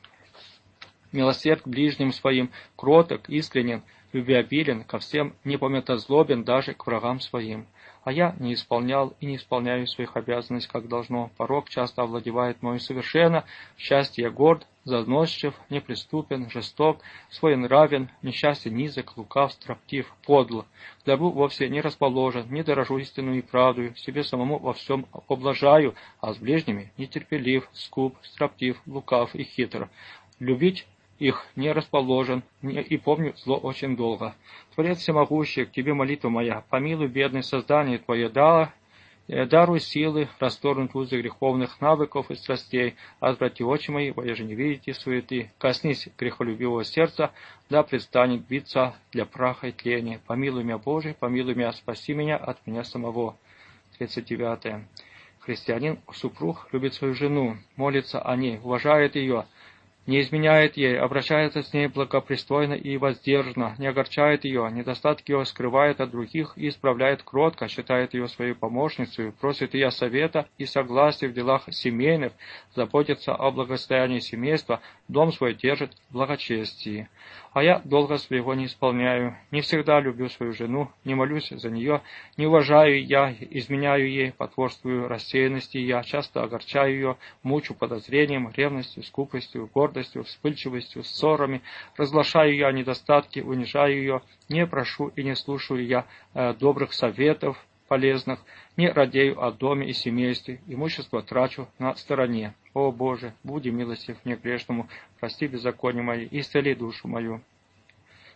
милосерд к ближним своим, кроток, искренен, любвеобилен, ко всем непомятозлобен, даже к врагам своим. А я не исполнял и не исполняю своих обязанностей, как должно. Порок часто овладевает мною совершенно. В счастье я горд, заносчив, неприступен, жесток, своенравен, несчастье низок, лукав, строптив, подл. К добру вовсе не расположен, не дорожу истину и правду, себе самому во всем облажаю, а с ближними нетерпелив, скуп, строптив, лукав и хитр. Любить их не расположен, и помню зло очень долго. Творец всемогущий, к Тебе молитва моя, помилуй бедное создание Твое, да, даруй силы расторгнуть узы греховных навыков и страстей, отврати очи мои, воеже не видите суеты, коснись грехолюбивого сердца, да предстанет биться для праха и тления. Помилуй меня, Боже, помилуй меня, спаси меня от меня самого. тридцать девятое. Христианин, супруг, любит свою жену, молится о ней, уважает ее, не изменяет ей, обращается с ней благопристойно и воздержанно, не огорчает ее, недостатки ее скрывает от других и исправляет кротко, считает ее своей помощницей, просит ее совета и согласия в делах семейных, заботится о благосостоянии семейства, дом свой держит в благочестии. А я долго своего не исполняю, не всегда люблю свою жену, не молюсь за нее, не уважаю я, изменяю ей, потворствую рассеянности я, часто огорчаю ее, мучу подозрением, ревностью, скупостью, гордостью, вспыльчивостью, ссорами, разглашаю я недостатки, унижаю ее, не прошу и не слушаю я э, добрых советов полезных, не радею о доме и семействе, имущество трачу на стороне. О Боже, буди милостив мне грешному, прости беззаконие мои, исцели душу мою.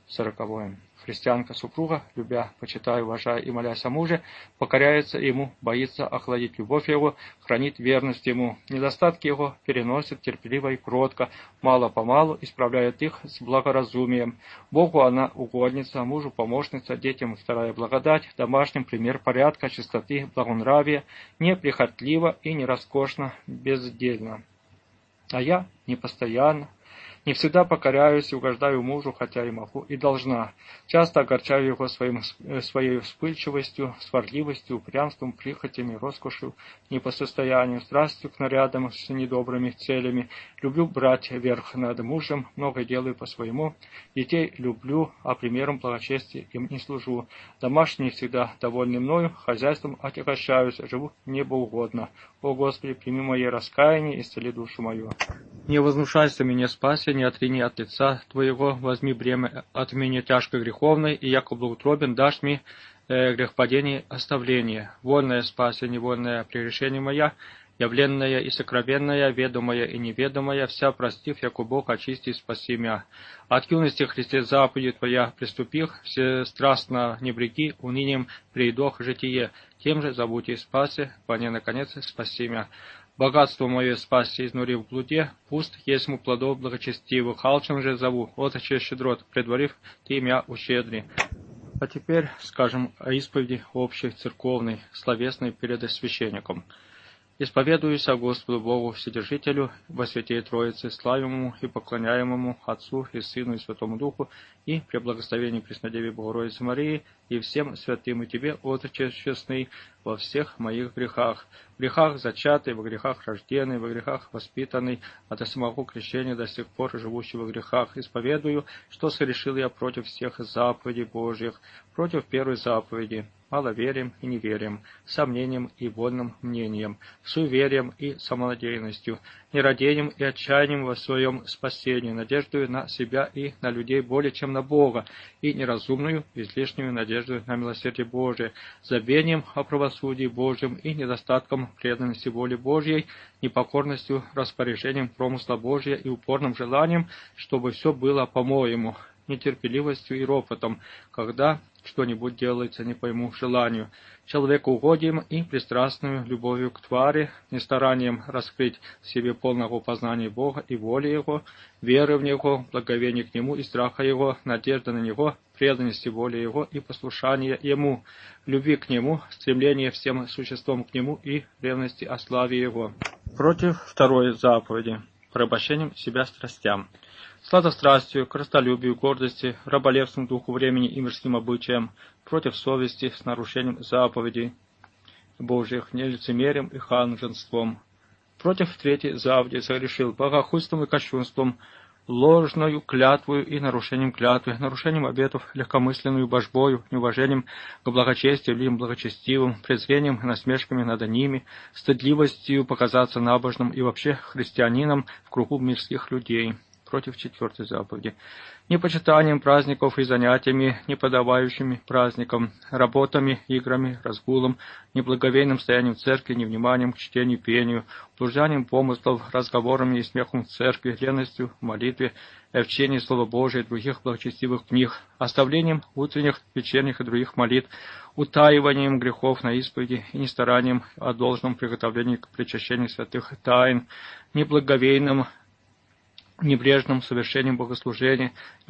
Сороковое. Христианка-супруга, любя, почитая, уважая и молясь о муже, покоряется ему, боится охладить любовь его, хранит верность ему, недостатки его переносит терпеливо и кротко, мало-помалу исправляет их с благоразумием. Богу она угодница, мужу помощница, детям вторая благодать, домашним пример порядка, чистоты, благонравия, неприхотлива и не роскошно, бездельно. А я непостоянно, не всегда покоряюсь и угождаю мужу, хотя и могу, и должна. Часто огорчаю его своим, своей вспыльчивостью, сварливостью, упрямством, прихотями, роскошью, не по состоянию, страстью к нарядам с недобрыми целями. Люблю брать верх над мужем, много делаю по-своему. Детей люблю, а примером благочестия им не служу. Домашние всегда довольны мною, хозяйством отягощаюсь, живу небоугодно. О Господи, прими мое раскаяние и исцели душу мою. Не вознушайся меня, спаси, не отрини от лица Твоего, возьми бремя от меня тяжко греховной, и яко благоутробен дашь мне э, грехопадение оставление. Вольное спаси, невольное прегрешение моя, явленная и сокровенная, ведомая и неведомая, вся простив, яко Бог очисти и спаси мя. От юности, Христе, заповеди Твоя приступих, все страстно не бреги, унынием приидох житие, тем же забудь и спаси, поне наконец спаси мя. Богатство мое спаси изнури в блуде, пуст есть му плодов благочестивых, алчен же зову, оточе щедрот, предварив ты мя ущедри. А теперь скажем о исповеди общей, церковной, словесной перед священником. Исповедуюсь о Господу Богу Вседержителю, во святей Троице, славимому и поклоняемому Отцу и Сыну и Святому Духу, и при благословении Преснодеве Богородицы Марии, и всем святым и Тебе, Отче честный, во всех моих грехах, в грехах зачатый, во грехах рожденный, во грехах воспитанный, от самого крещения до сих пор живущий во грехах. Исповедую, что согрешил я против всех заповедей Божьих, против первой заповеди, маловерием и неверием, сомнением и вольным мнением, суеверием и самонадеянностью, нерадением и отчаянием во своем спасении, надеждою на себя и на людей более, чем на Бога, и неразумную, излишнюю надежду на милосердие Божие, забвением о правосудии Божьем и недостатком преданности воли Божьей, непокорностью, распоряжением промысла Божия и упорным желанием, чтобы все было по-моему, нетерпеливостью и ропотом, когда что-нибудь делается не по ему желанию, человекоугодием и пристрастную любовью к твари, не старанием раскрыть в себе полного познания Бога и воли Его, веры в Него, благовения к Нему и страха Его, надежды на Него, преданности воли Его и послушания Ему, любви к Нему, стремления всем существом к Нему и ревности о славе Его. Против второй заповеди, порабощением себя страстям. Сладострастию, крастолюбию, гордости, раболепством духу времени и мирским обычаям, против совести с нарушением заповедей Божьих, нелицемерием и ханженством. Против третьей заповеди согрешил богохульством и кощунством, ложною клятвою и нарушением клятвы, нарушением обетов, легкомысленную божбою, неуважением к благочестию или благочестивым, презрением и насмешками над ними, стыдливостью показаться набожным и вообще христианином в кругу мирских людей. Против четвертой заповеди, непочитанием праздников и занятиями, неподобающими праздникам, работами, играми, разгулом, неблаговейным стоянием в церкви, невниманием к чтению, пению, блужданием помыслов, разговорами и смехом в церкви, ревностью, в молитве, в чтении Слова Божия и других благочестивых книг, оставлением утренних, вечерних и других молитв, утаиванием грехов на исповеди и нестаранием о должном приготовлении к причащению святых тайн, неблаговейным, небрежным совершением богослужения,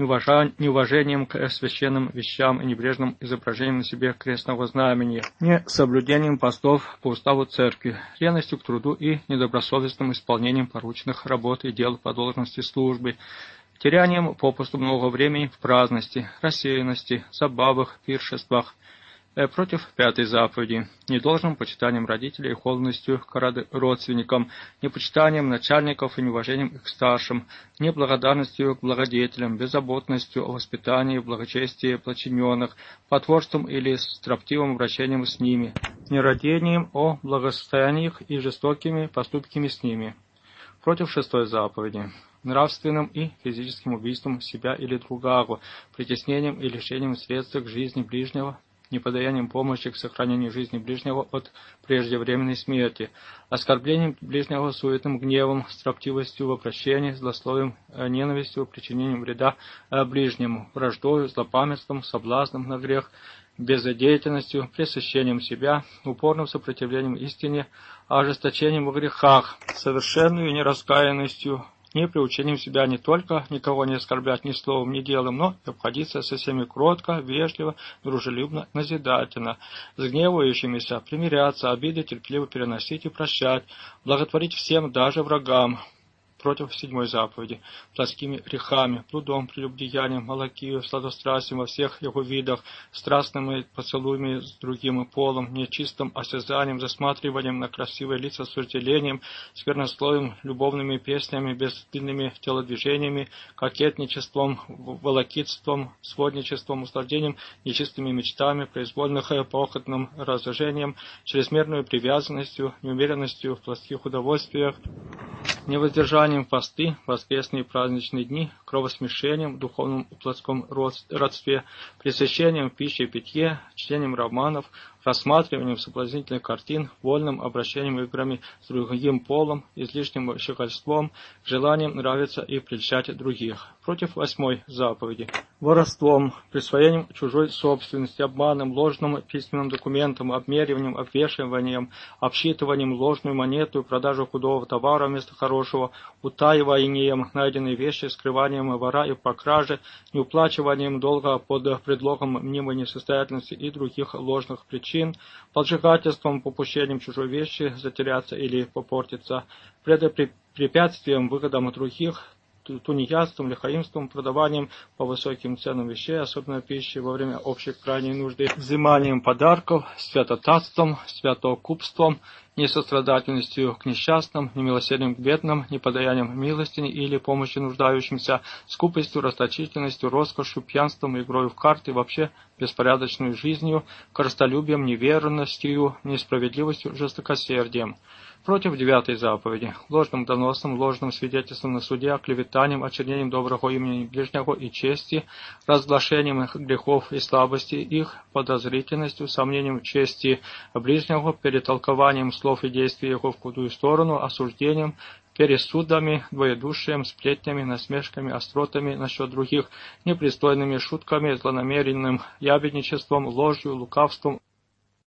неуважением к священным вещам и небрежным изображением на себе крестного знамения, несоблюдением постов по уставу церкви, ревностью к труду и недобросовестным исполнением порученных работ и дел по должности службы, терянием попусту много времени в праздности, рассеянности, забавах, пиршествах. Против пятой заповеди, недолжным почитанием родителей и холодностью к родственникам, непочитанием начальников и неуважением к старшим, неблагодарностью к благодетелям, беззаботностью о воспитании, благочестии подчиненных, потворством или строптивым обращением с ними, нерадением о благосостояниях и жестокими поступками с ними. Против шестой заповеди, нравственным и физическим убийством себя или другого, притеснением и лишением средств к жизни ближнего, неподаянием помощи к сохранению жизни ближнего от преждевременной смерти, оскорблением ближнего суетным гневом, строптивостью в обращении, злословием, ненавистью, причинением вреда ближнему, враждою, злопамятством, соблазном на грех, бездеятельностью, пресыщением себя, упорным сопротивлением истине, ожесточением во грехах, совершенную нераскаянностью, не приучением себя не только никого не оскорблять ни словом, ни делом, но и обходиться со всеми кротко, вежливо, дружелюбно, назидательно, с гневающимися примиряться, обиды терпеливо переносить и прощать, благотворить всем, даже врагам, против седьмой заповеди, плотскими грехами, блудом, прелюбодеянием, молокию, сладострастием во всех его видах, страстными поцелуями с другим полом, нечистым осязанием, засматриванием на красивые лица с вожделением, сквернословием, любовными песнями, бесстыдными телодвижениями, кокетничеством, волокитством, сводничеством, услаждением, нечистыми мечтами, произвольных похотным разложением, чрезмерной привязанностью, неумеренностью в плотских удовольствиях, невоздержанием посты, воскресные и праздничные дни, кровосмешением, духовном и плотском родстве, пресыщением в пище и питье, чтением романов, рассматриванием соблазнительных картин, вольным обращением играми с другим полом, излишним щегольством, желанием нравиться и прельщать других. Против восьмой заповеди. Воровством, присвоением чужой собственности, обманом, ложным письменным документом, обмериванием, обвешиванием, обсчитыванием, ложную монету, продажу худого товара вместо хорошего, утаиванием найденной вещи, скрыванием вора и по краже, неуплачиванием долга под предлогом мнимой несостоятельности и других ложных причин, поджигательством, попущением чужой вещи, затеряться или попортиться, предопрепятствием, выгодам других, тунеядством, лихаимством, продаванием по высоким ценам вещей, особенно пищи во время общей крайней нужды, взиманием подарков, святотатством, святокупством, несострадательностью к несчастным, немилосердием к бедным, неподаянием милостини или помощи нуждающимся, скупостью, расточительностью, роскошью, пьянством, игрой в карты, вообще беспорядочной жизнью, корыстолюбием, неверностью, несправедливостью, жестокосердием. Против девятой заповеди, ложным доносом, ложным свидетельством на суде, клеветанием, очернением доброго имени ближнего и чести, разглашением грехов и слабости их, подозрительностью, сомнением в чести ближнего, перетолкованием слов и действий его в худую сторону, осуждением, пересудами, двоедушием, сплетнями, насмешками, остротами насчет других, непристойными шутками, злонамеренным ябедничеством, ложью, лукавством,